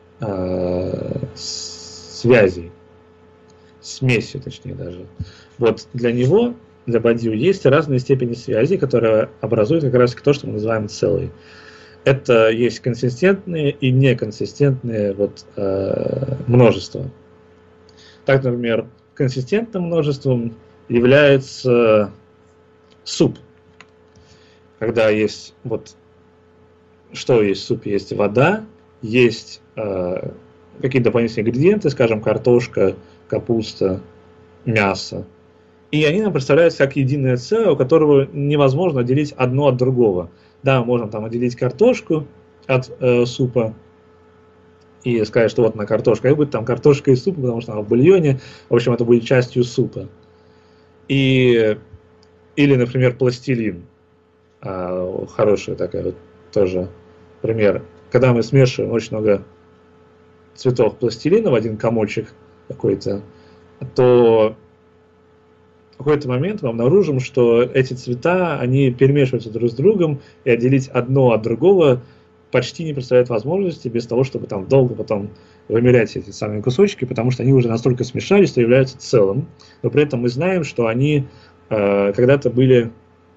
связей, смесью, точнее даже. Вот для него, для Бадью, есть разные степени связей, которые образуют как раз то, что мы называем целый. Это есть консистентные и неконсистентные множества. Так, например, консистентным множеством является суп. Когда есть что есть в супе? Есть вода, есть какие-то дополнительные ингредиенты, скажем, картошка, капуста, мясо. И они нам представляются как единое целое, у которого невозможно отделить одно от другого. Да, мы можем там отделить картошку от супа и сказать, что вот она картошка, и будет там картошка и суп, потому что она в бульоне, в общем, это будет частью супа. Или, например, пластилин. Хороший такой вот тоже пример. Когда мы смешиваем очень много цветов пластилина в один комочек какой-то, то в какой-то момент мы обнаружим, что эти цвета, они перемешиваются друг с другом, и отделить одно от другого почти не представляет возможности, без того, чтобы там долго потом вымерять эти самые кусочки, потому что они уже настолько смешались, что являются целым. Но при этом мы знаем, что они когда-то были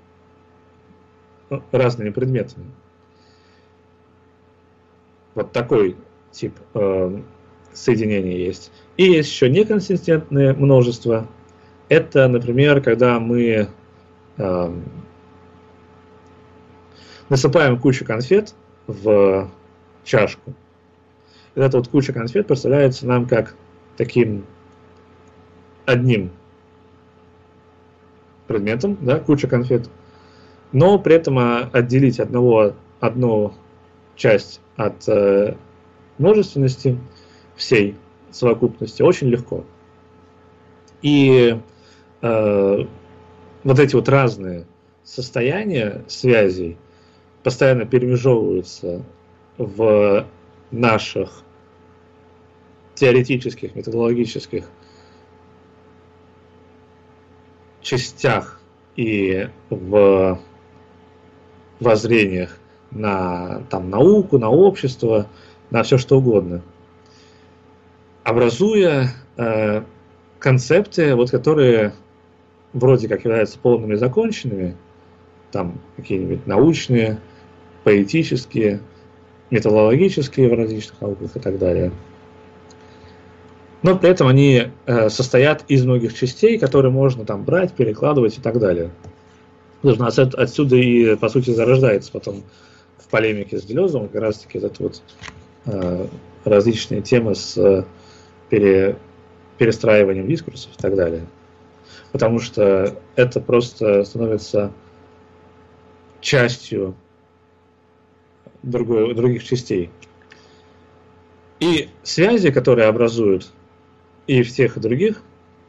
разными предметами. Вот такой тип соединения есть. И есть еще неконсистентное множество. Это, например, когда мы насыпаем кучу конфет в чашку. И эта вот куча конфет представляется нам как таким одним предметом, да, куча конфет. Но при этом отделить одну часть от множественности всей совокупности очень легко. И вот эти вот разные состояния связей постоянно перемежевываются в наших теоретических, методологических частях и в воззрениях на науку, на общество, на все что угодно, образуя концепты, которые вроде как являются полными законченными, там какие-нибудь научные, поэтические, методологические в различных науках и так далее. Но при этом они состоят из многих частей, которые можно там брать, перекладывать и так далее. Потому что у нас отсюда и, по сути, зарождается потом полемике с Делезом как раз-таки вот различные темы с перестраиванием дискурсов и так далее. Потому что это просто становится частью других частей. И связи, которые образуют и в тех, и других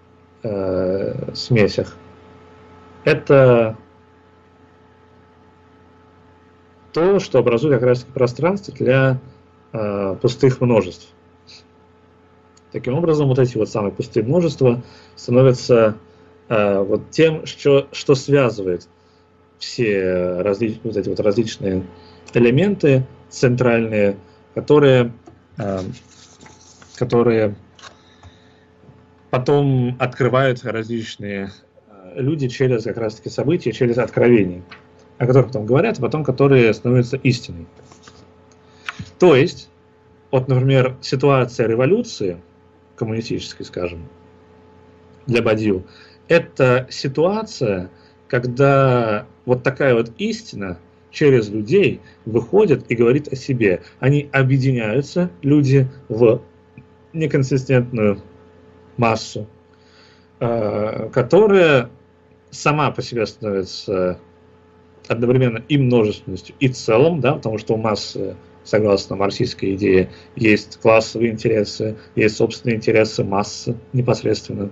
смесях, это то, что образует как раз пространство для пустых множеств. Таким образом, вот эти вот самые пустые множества становятся вот тем, что связывает все вот эти вот различные элементы центральные, которые потом открывают различные люди через как раз-таки события, через откровения, о которых потом говорят, а потом которые становятся истиной. То есть, вот, например, ситуация революции, коммунистической, скажем, для Бадью, это ситуация, когда вот такая вот истина через людей выходит и говорит о себе. Они объединяются, люди, в неконсистентную массу, которая сама по себе становится одновременно и множественностью, и целым, да, потому что у массы, согласно марксистской идее, есть классовые интересы, есть собственные интересы массы непосредственно,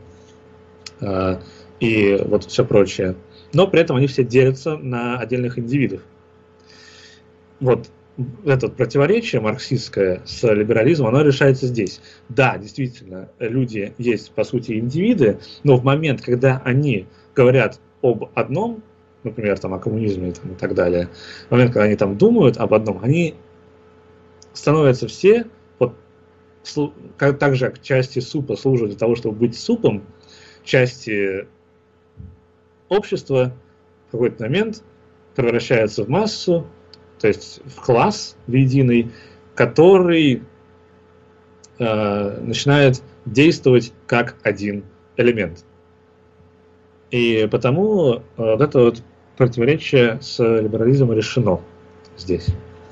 и вот все прочее. Но при этом они все делятся на отдельных индивидов. Вот это противоречие марксистское с либерализмом, оно решается здесь. Да, действительно, люди есть, по сути, индивиды, но в момент, когда они говорят об одном, например, там, о коммунизме там, и так далее, в момент, когда они там думают об одном, они становятся все, вот, так же, как части супа служат для того, чтобы быть супом, части общества в какой-то момент превращаются в массу, то есть в класс, в единый, который начинает действовать как один элемент. И потому вот это вот противоречие с либерализмом решено здесь.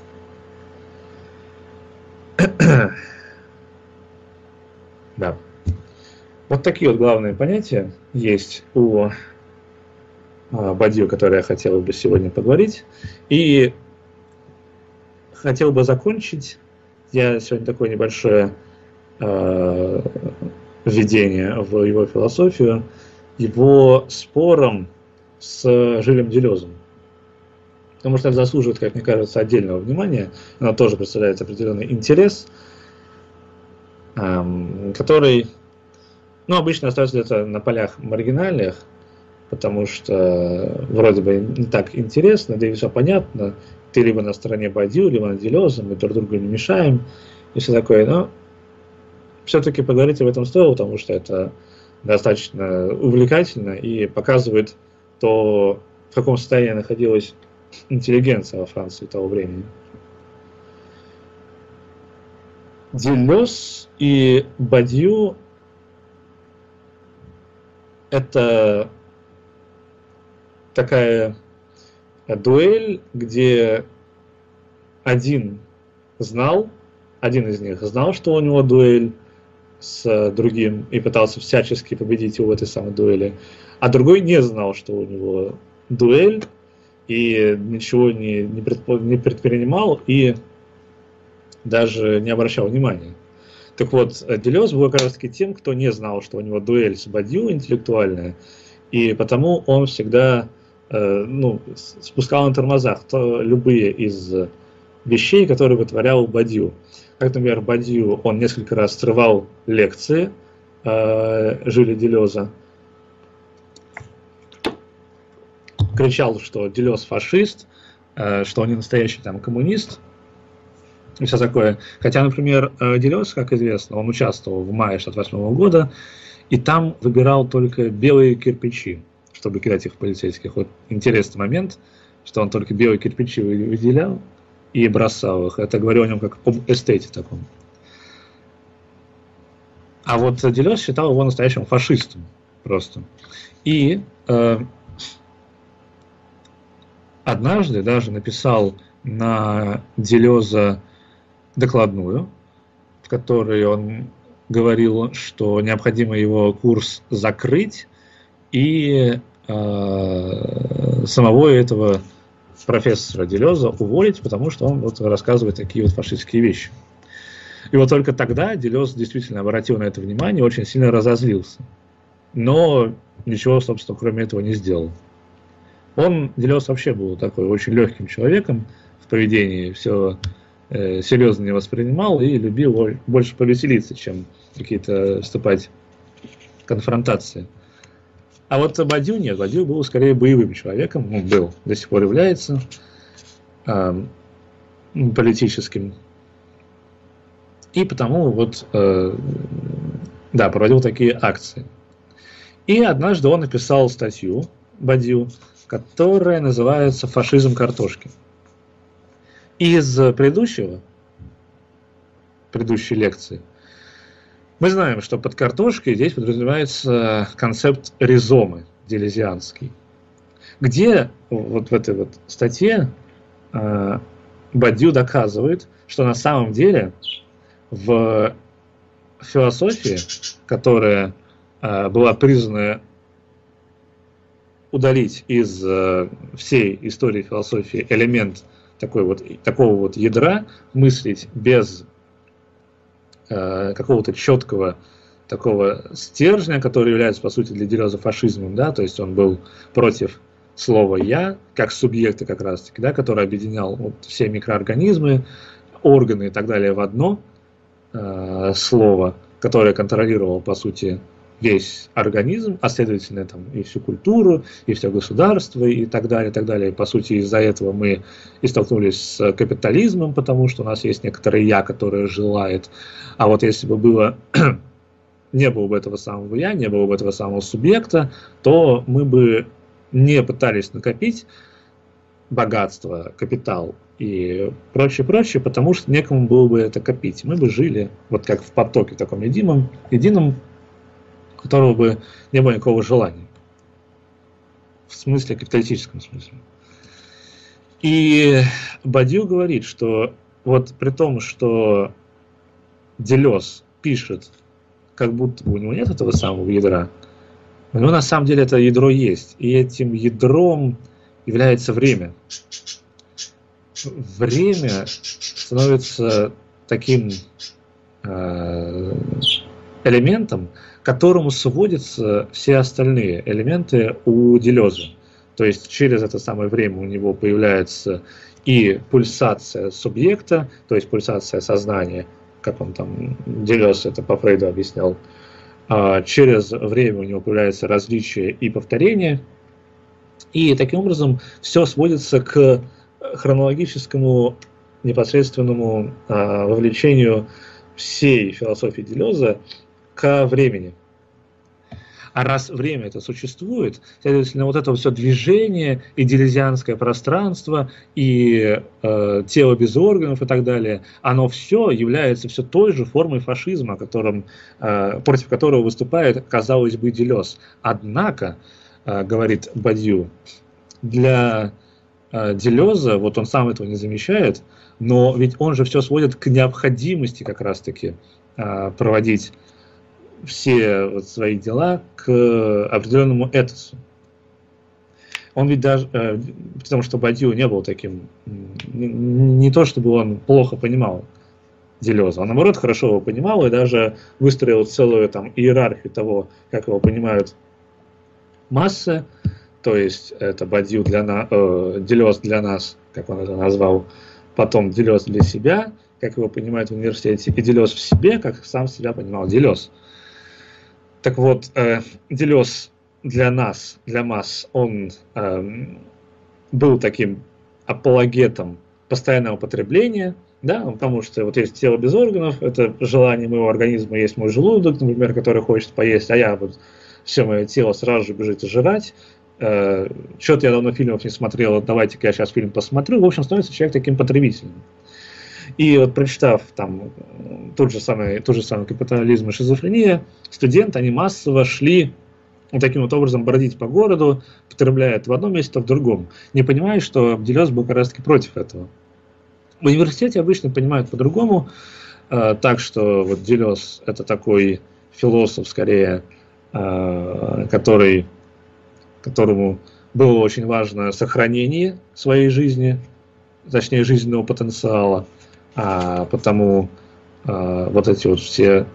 Да. Вот такие вот главные понятия есть у Бадью, которые я хотел бы сегодня поговорить. И хотел бы закончить, я сегодня такое небольшое введение в его философию, его спором с Жилем Делезом. Потому что это заслуживает, как мне кажется, отдельного внимания. Оно тоже представляет определенный интерес, который, обычно остается где-то на полях маргинальных, потому что вроде бы не так интересно, да и все понятно. Ты либо на стороне Бадью, либо на Делеза, мы друг другу не мешаем, и все такое. Но все-таки поговорить об этом стоило, потому что это достаточно увлекательно и показывает то, в каком состоянии находилась интеллигенция во Франции того времени. Делез и Бадью — это такая дуэль, где один из них знал, что у него дуэль с другим, и пытался всячески победить его в этой самой дуэли, а другой не знал, что у него дуэль, и ничего не предпринимал, и даже не обращал внимания. Так вот, Делез был как раз таки тем, кто не знал, что у него дуэль с Бадью интеллектуальная, и потому он всегда спускал на тормозах любые из вещей, которые вытворял Бадью. Как, например, Бадью, он несколько раз срывал лекции Жиля Делеза, кричал, что Делез фашист, что он не настоящий там коммунист, и все такое. Хотя, например, Делез, как известно, он участвовал в мае 1968 года, и там выбирал только белые кирпичи, чтобы кидать их в полицейских. Вот интересный момент, что он только белые кирпичи выделял и бросал их. Это говорю о нем как об эстете таком. А вот Делез считал его настоящим фашистом просто. И однажды даже написал на Делеза докладную, в которой он говорил, что необходимо его курс закрыть и самого этого профессора Делеза уволить, потому что он вот рассказывает такие вот фашистские вещи. И вот только тогда Делез действительно обратил на это внимание, очень сильно разозлился. Но ничего, собственно, кроме этого не сделал. Делез вообще был такой очень легким человеком в поведении, все серьезно не воспринимал и любил больше повеселиться, чем какие-то вступать в конфронтации. А вот Бадью нет, Бадью был скорее боевым человеком, был, до сих пор является политическим. И потому вот, проводил такие акции. И однажды он написал статью, Бадью, которая называется «Фашизм картошки». Из предыдущей лекции мы знаем, что под картошкой здесь подразумевается концепт ризомы делезианский, где вот в этой вот статье Бадью доказывает, что на самом деле в философии, которая была призвана удалить из всей истории философии элемент такого вот ядра, мыслить без какого-то четкого такого стержня, который является, по сути, для Делеза фашизмом, да, то есть он был против слова «я», как субъекта как раз-таки, да, который объединял вот все микроорганизмы, органы и так далее в одно слово, которое контролировало, по сути, весь организм, а следовательно там и всю культуру, и все государство, и так далее, и так далее. По сути, из-за этого мы и столкнулись с капитализмом, потому что у нас есть некоторое «я», которое желает. А вот если бы не было бы этого самого «я», не было бы этого самого субъекта, то мы бы не пытались накопить богатство, капитал и прочее, потому что некому было бы это копить. Мы бы жили вот как в потоке таком едином, у которого бы не было никакого желания. В смысле, капиталистическом смысле. И Бадью говорит, что вот при том, что Делез пишет, как будто бы у него нет этого самого ядра, у него на самом деле это ядро есть. И этим ядром является время. Время становится таким элементом, к которому сводятся все остальные элементы у Делеза. То есть через это самое время у него появляется и пульсация субъекта, то есть пульсация сознания, как он там, Делез это по Фрейду объяснял. Через время у него появляется различие и повторение. И таким образом все сводится к хронологическому непосредственному вовлечению всей философии Делеза к времени. А раз время это существует, следовательно, вот это все движение, и делезианское пространство, и тело без органов и так далее, оно все является все той же формой фашизма, против которого выступает, казалось бы, Делез. Однако, говорит Бадью, для Делеза, вот он сам этого не замечает, но ведь он же все сводит к необходимости как раз-таки проводить все вот свои дела к определенному этосу. Он ведь даже, потому что Бадью не был таким, не то чтобы он плохо понимал Делеза, он наоборот хорошо его понимал и даже выстроил целую там иерархию того, как его понимают массы, то есть это Бадью Делез для нас, как он это назвал, потом Делез для себя, как его понимают в университете, и Делез в себе, как сам себя понимал Делез. Так вот, Делез для нас, для масс, он был таким апологетом постоянного потребления, да, потому что вот есть тело без органов, это желание моего организма, есть мой желудок, например, который хочет поесть, а я вот все мое тело сразу же бежит жрать. Что-то я давно фильмов не смотрел, давайте-ка я сейчас фильм посмотрю. В общем, становится человек таким потребителем. И вот прочитав там тот же самый капитализм и шизофрения, студенты, они массово шли вот таким вот образом бродить по городу, потребляя в одном месте, то в другом, не понимая, что Делез был как раз таки против этого. В университете обычно понимают по-другому, так что вот Делез – это такой философ, скорее, которому было очень важно сохранение своей жизни, точнее, жизненного потенциала, потому вот эти вот все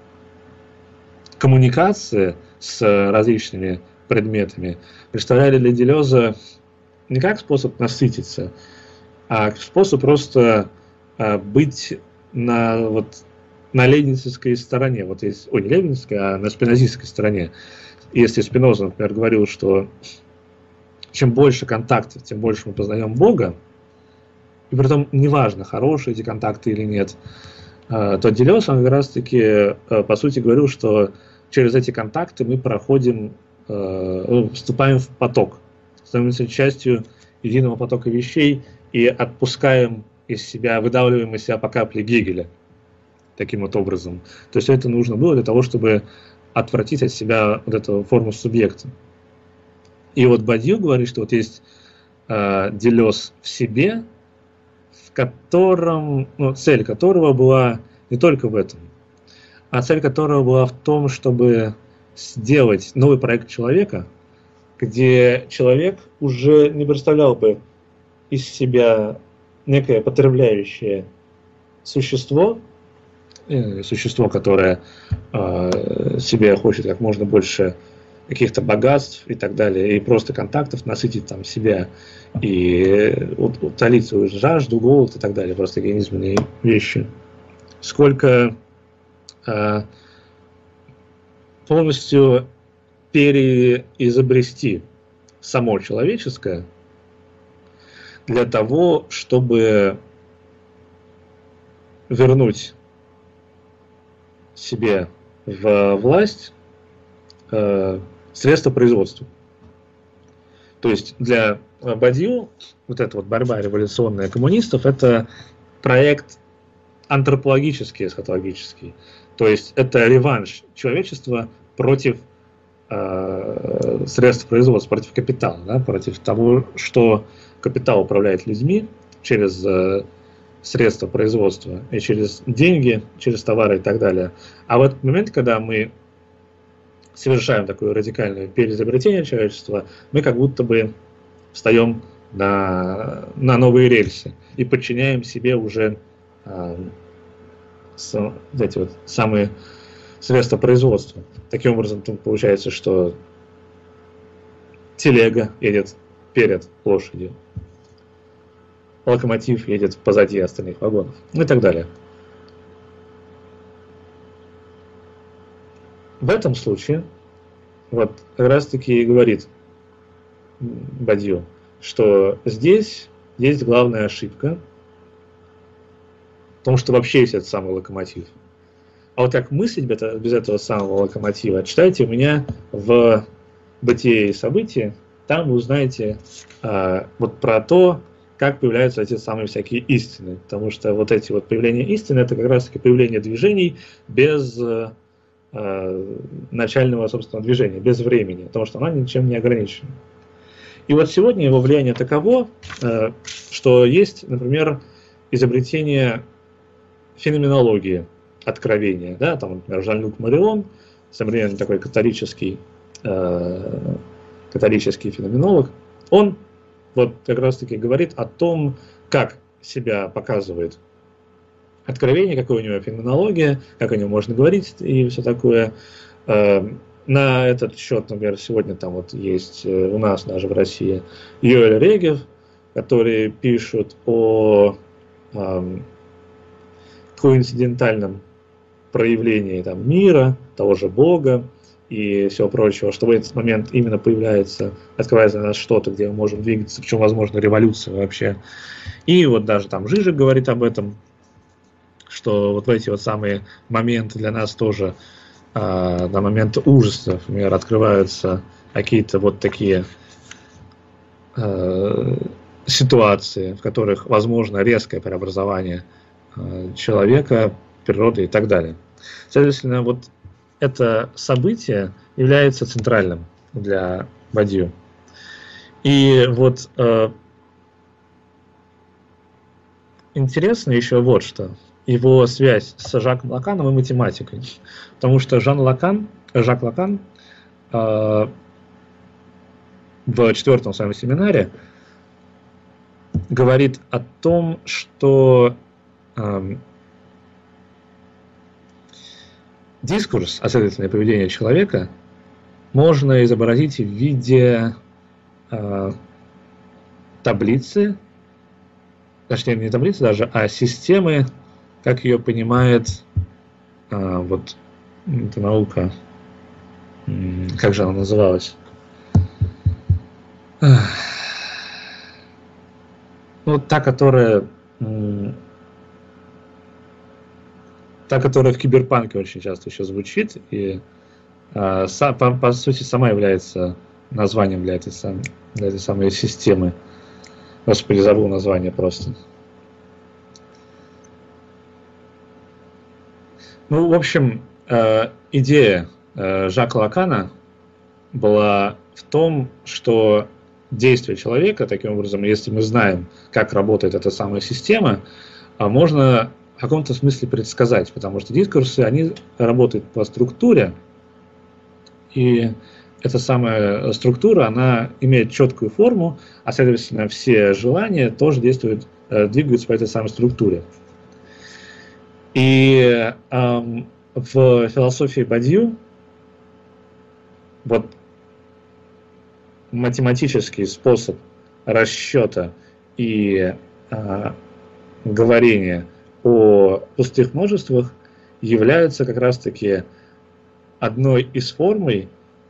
коммуникации с различными предметами представляли для Делеза не как способ насытиться, а как способ просто быть на лейбницкой стороне, вот есть, не лейбницкой, а на спинозистской стороне. Если Спиноза, например, говорил, что чем больше контактов, тем больше мы познаем Бога, и при этом неважно, хорошие эти контакты или нет, то Делез, он как раз-таки, по сути, говорил, что через эти контакты мы проходим, вступаем в поток, становимся частью единого потока вещей и отпускаем из себя, выдавливаем из себя по капле Гегеля таким вот образом. То есть это нужно было для того, чтобы отвратить от себя вот эту форму субъекта. И вот Бадью говорит, что вот есть Делез в себе, в котором, цель которого была не только в этом, а цель которого была в том, чтобы сделать новый проект человека, где человек уже не представлял бы из себя некое потребляющее существо, которое себе хочет как можно больше каких-то богатств и так далее, и просто контактов, насытить там себя и утолить свою жажду, голод и так далее, просто такие низменные вещи. Сколько полностью переизобрести само человеческое для того, чтобы вернуть себе в власть средства производства. То есть для Бадью вот эта вот борьба революционная коммунистов – это проект антропологический, эсхатологический. То есть это реванш человечества против средств производства, против капитала, да, против того, что капитал управляет людьми через средства производства и через деньги, через товары и так далее. А в этот момент, когда мы совершаем такое радикальное переизобретение человечества, мы как будто бы встаем на новые рельсы и подчиняем себе уже эти вот самые средства производства. Таким образом, получается, что телега едет перед лошадью, локомотив едет позади остальных вагонов и так далее. В этом случае, вот как раз таки и говорит Бадью, что здесь есть главная ошибка в том, что вообще есть этот самый локомотив. А вот как мыслить без этого самого локомотива, читайте у меня в «Бытие и события», там вы узнаете вот про то, как появляются эти самые всякие истины. Потому что вот эти вот появления истины, это как раз таки появление движений без начального, собственно, движения, без времени, потому что оно ничем не ограничено. И вот сегодня его влияние таково, что есть, например, изобретение феноменологии откровения. Да? Там, например, Жан-Люк Марион, современный такой католический феноменолог, он вот как раз-таки говорит о том, как себя показывает откровение, какая у него феноменология, как о нем можно говорить и все такое. На этот счет, например, сегодня там вот есть у нас даже в России Йоэль Регев, которые пишут о коинцидентальном проявлении там, мира, того же Бога и всего прочего, что в этот момент именно появляется, открывается для нас что-то, где мы можем двигаться, причем, возможно, революция вообще. И вот даже там Жижик говорит об этом, что вот в эти вот самые моменты для нас тоже, на моменты ужаса, например, открываются какие-то вот такие ситуации, в которых возможно резкое преобразование человека, природы и так далее. Следовательно, вот это событие является центральным для Бадью. И вот интересно еще вот что. Его связь с Жаком Лаканом и математикой. Потому что Жак Лакан в четвертом своем семинаре говорит о том, что дискурс, а следовательно поведение человека, можно изобразить в виде таблицы, точнее не таблицы даже, а системы, как ее понимает вот эта наука, как же она называлась? Ну, та, которая в Киберпанке очень часто еще звучит, и по сути сама является названием для этой самой системы. Господи, забыл название просто. Ну, в общем, идея Жака Лакана была в том, что действие человека, таким образом, если мы знаем, как работает эта самая система, можно в каком-то смысле предсказать, потому что дискурсы, они работают по структуре, и эта самая структура, она имеет четкую форму, а, следовательно, все желания тоже двигаются по этой самой структуре. И в философии Бадью вот математический способ расчета и говорения о пустых множествах являются как раз-таки одной из формой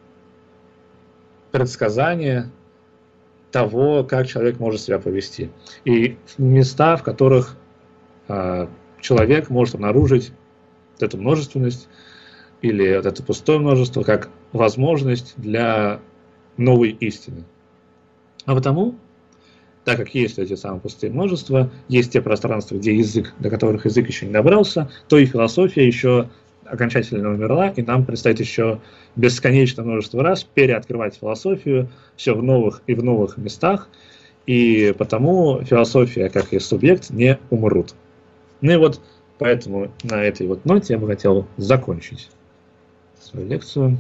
предсказания того, как человек может себя повести. И места, в которых человек может обнаружить вот эту множественность или вот это пустое множество как возможность для новой истины. А потому, так как есть эти самые пустые множества, есть те пространства, где язык, до которых язык еще не добрался, то и философия еще окончательно умерла, и нам предстоит еще бесконечное множество раз переоткрывать философию все в новых и в новых местах, и потому философия, как и субъект, не умрут. Ну и вот поэтому на этой вот ноте я бы хотел закончить свою лекцию.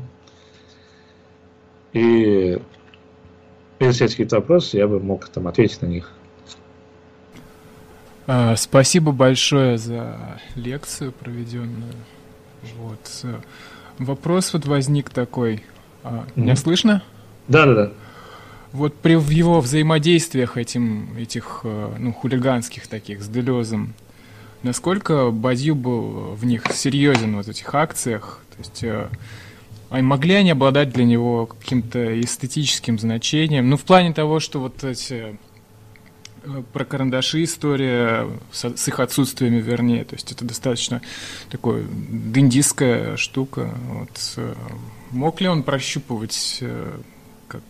И если есть какие-то вопросы, я бы мог там ответить на них. Спасибо большое за лекцию проведенную. Вот. Вопрос вот возник такой. Меня слышно? Да. Вот при его взаимодействиях этих хулиганских таких с Делезом, насколько Бадью был в них серьезен, вот в этих акциях? То есть могли они обладать для него каким-то эстетическим значением? Ну, в плане того, что вот эти про карандаши история с их отсутствиями, вернее, то есть это достаточно такая дендистская штука. Вот. Мог ли он прощупывать как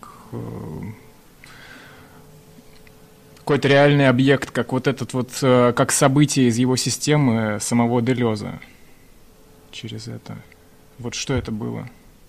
какой-то реальный объект, как вот этот вот, как событие из его системы самого Делеза через это? Вот что это было?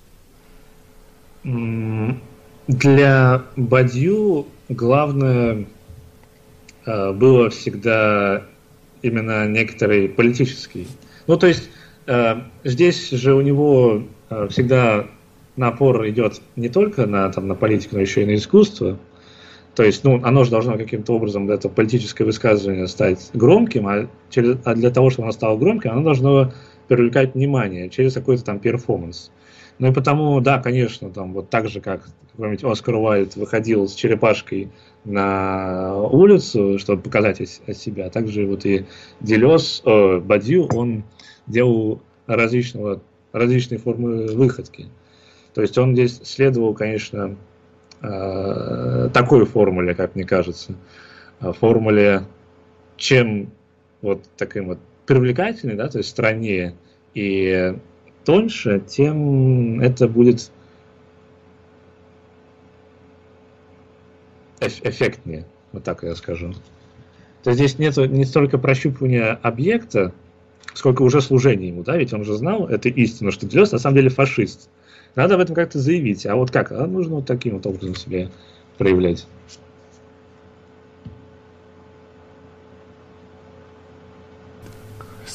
Для Бадью главное было всегда именно некоторый политический. Ну, то есть здесь же у него всегда напор идет не только на политику, но еще и на искусство. То есть, оно же должно каким-то образом, это политическое высказывание, стать громким, а для того, чтобы оно стало громким, оно должно привлекать внимание через какой-то там перформанс. Ну и потому, да, конечно, там вот так же, как какой-нибудь Оскар Уайльд выходил с черепашкой на улицу, чтобы показать о себя, также вот и Бадью, он делал различные формы выходки. То есть он здесь следовал, конечно, такой формуле, как мне кажется, формуле, чем вот таким вот привлекательной, да, то есть страннее и тоньше, тем это будет эффектнее, вот так я скажу. То есть здесь нет не столько прощупывания объекта, сколько уже служения ему, да, ведь он же знал эту истину, что Делез на самом деле фашист. Надо об этом как-то заявить. А вот как? Нужно вот таким вот образом себя проявлять.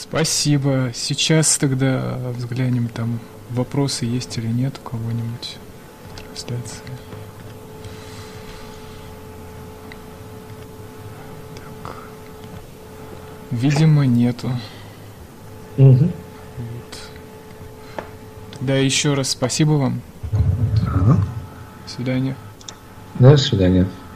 Спасибо. Сейчас тогда взглянем, там вопросы есть или нет у кого-нибудь в трансляции. Так. Видимо, нету. Угу. Вот. Тогда еще раз спасибо вам. Ага. До свидания. До свидания.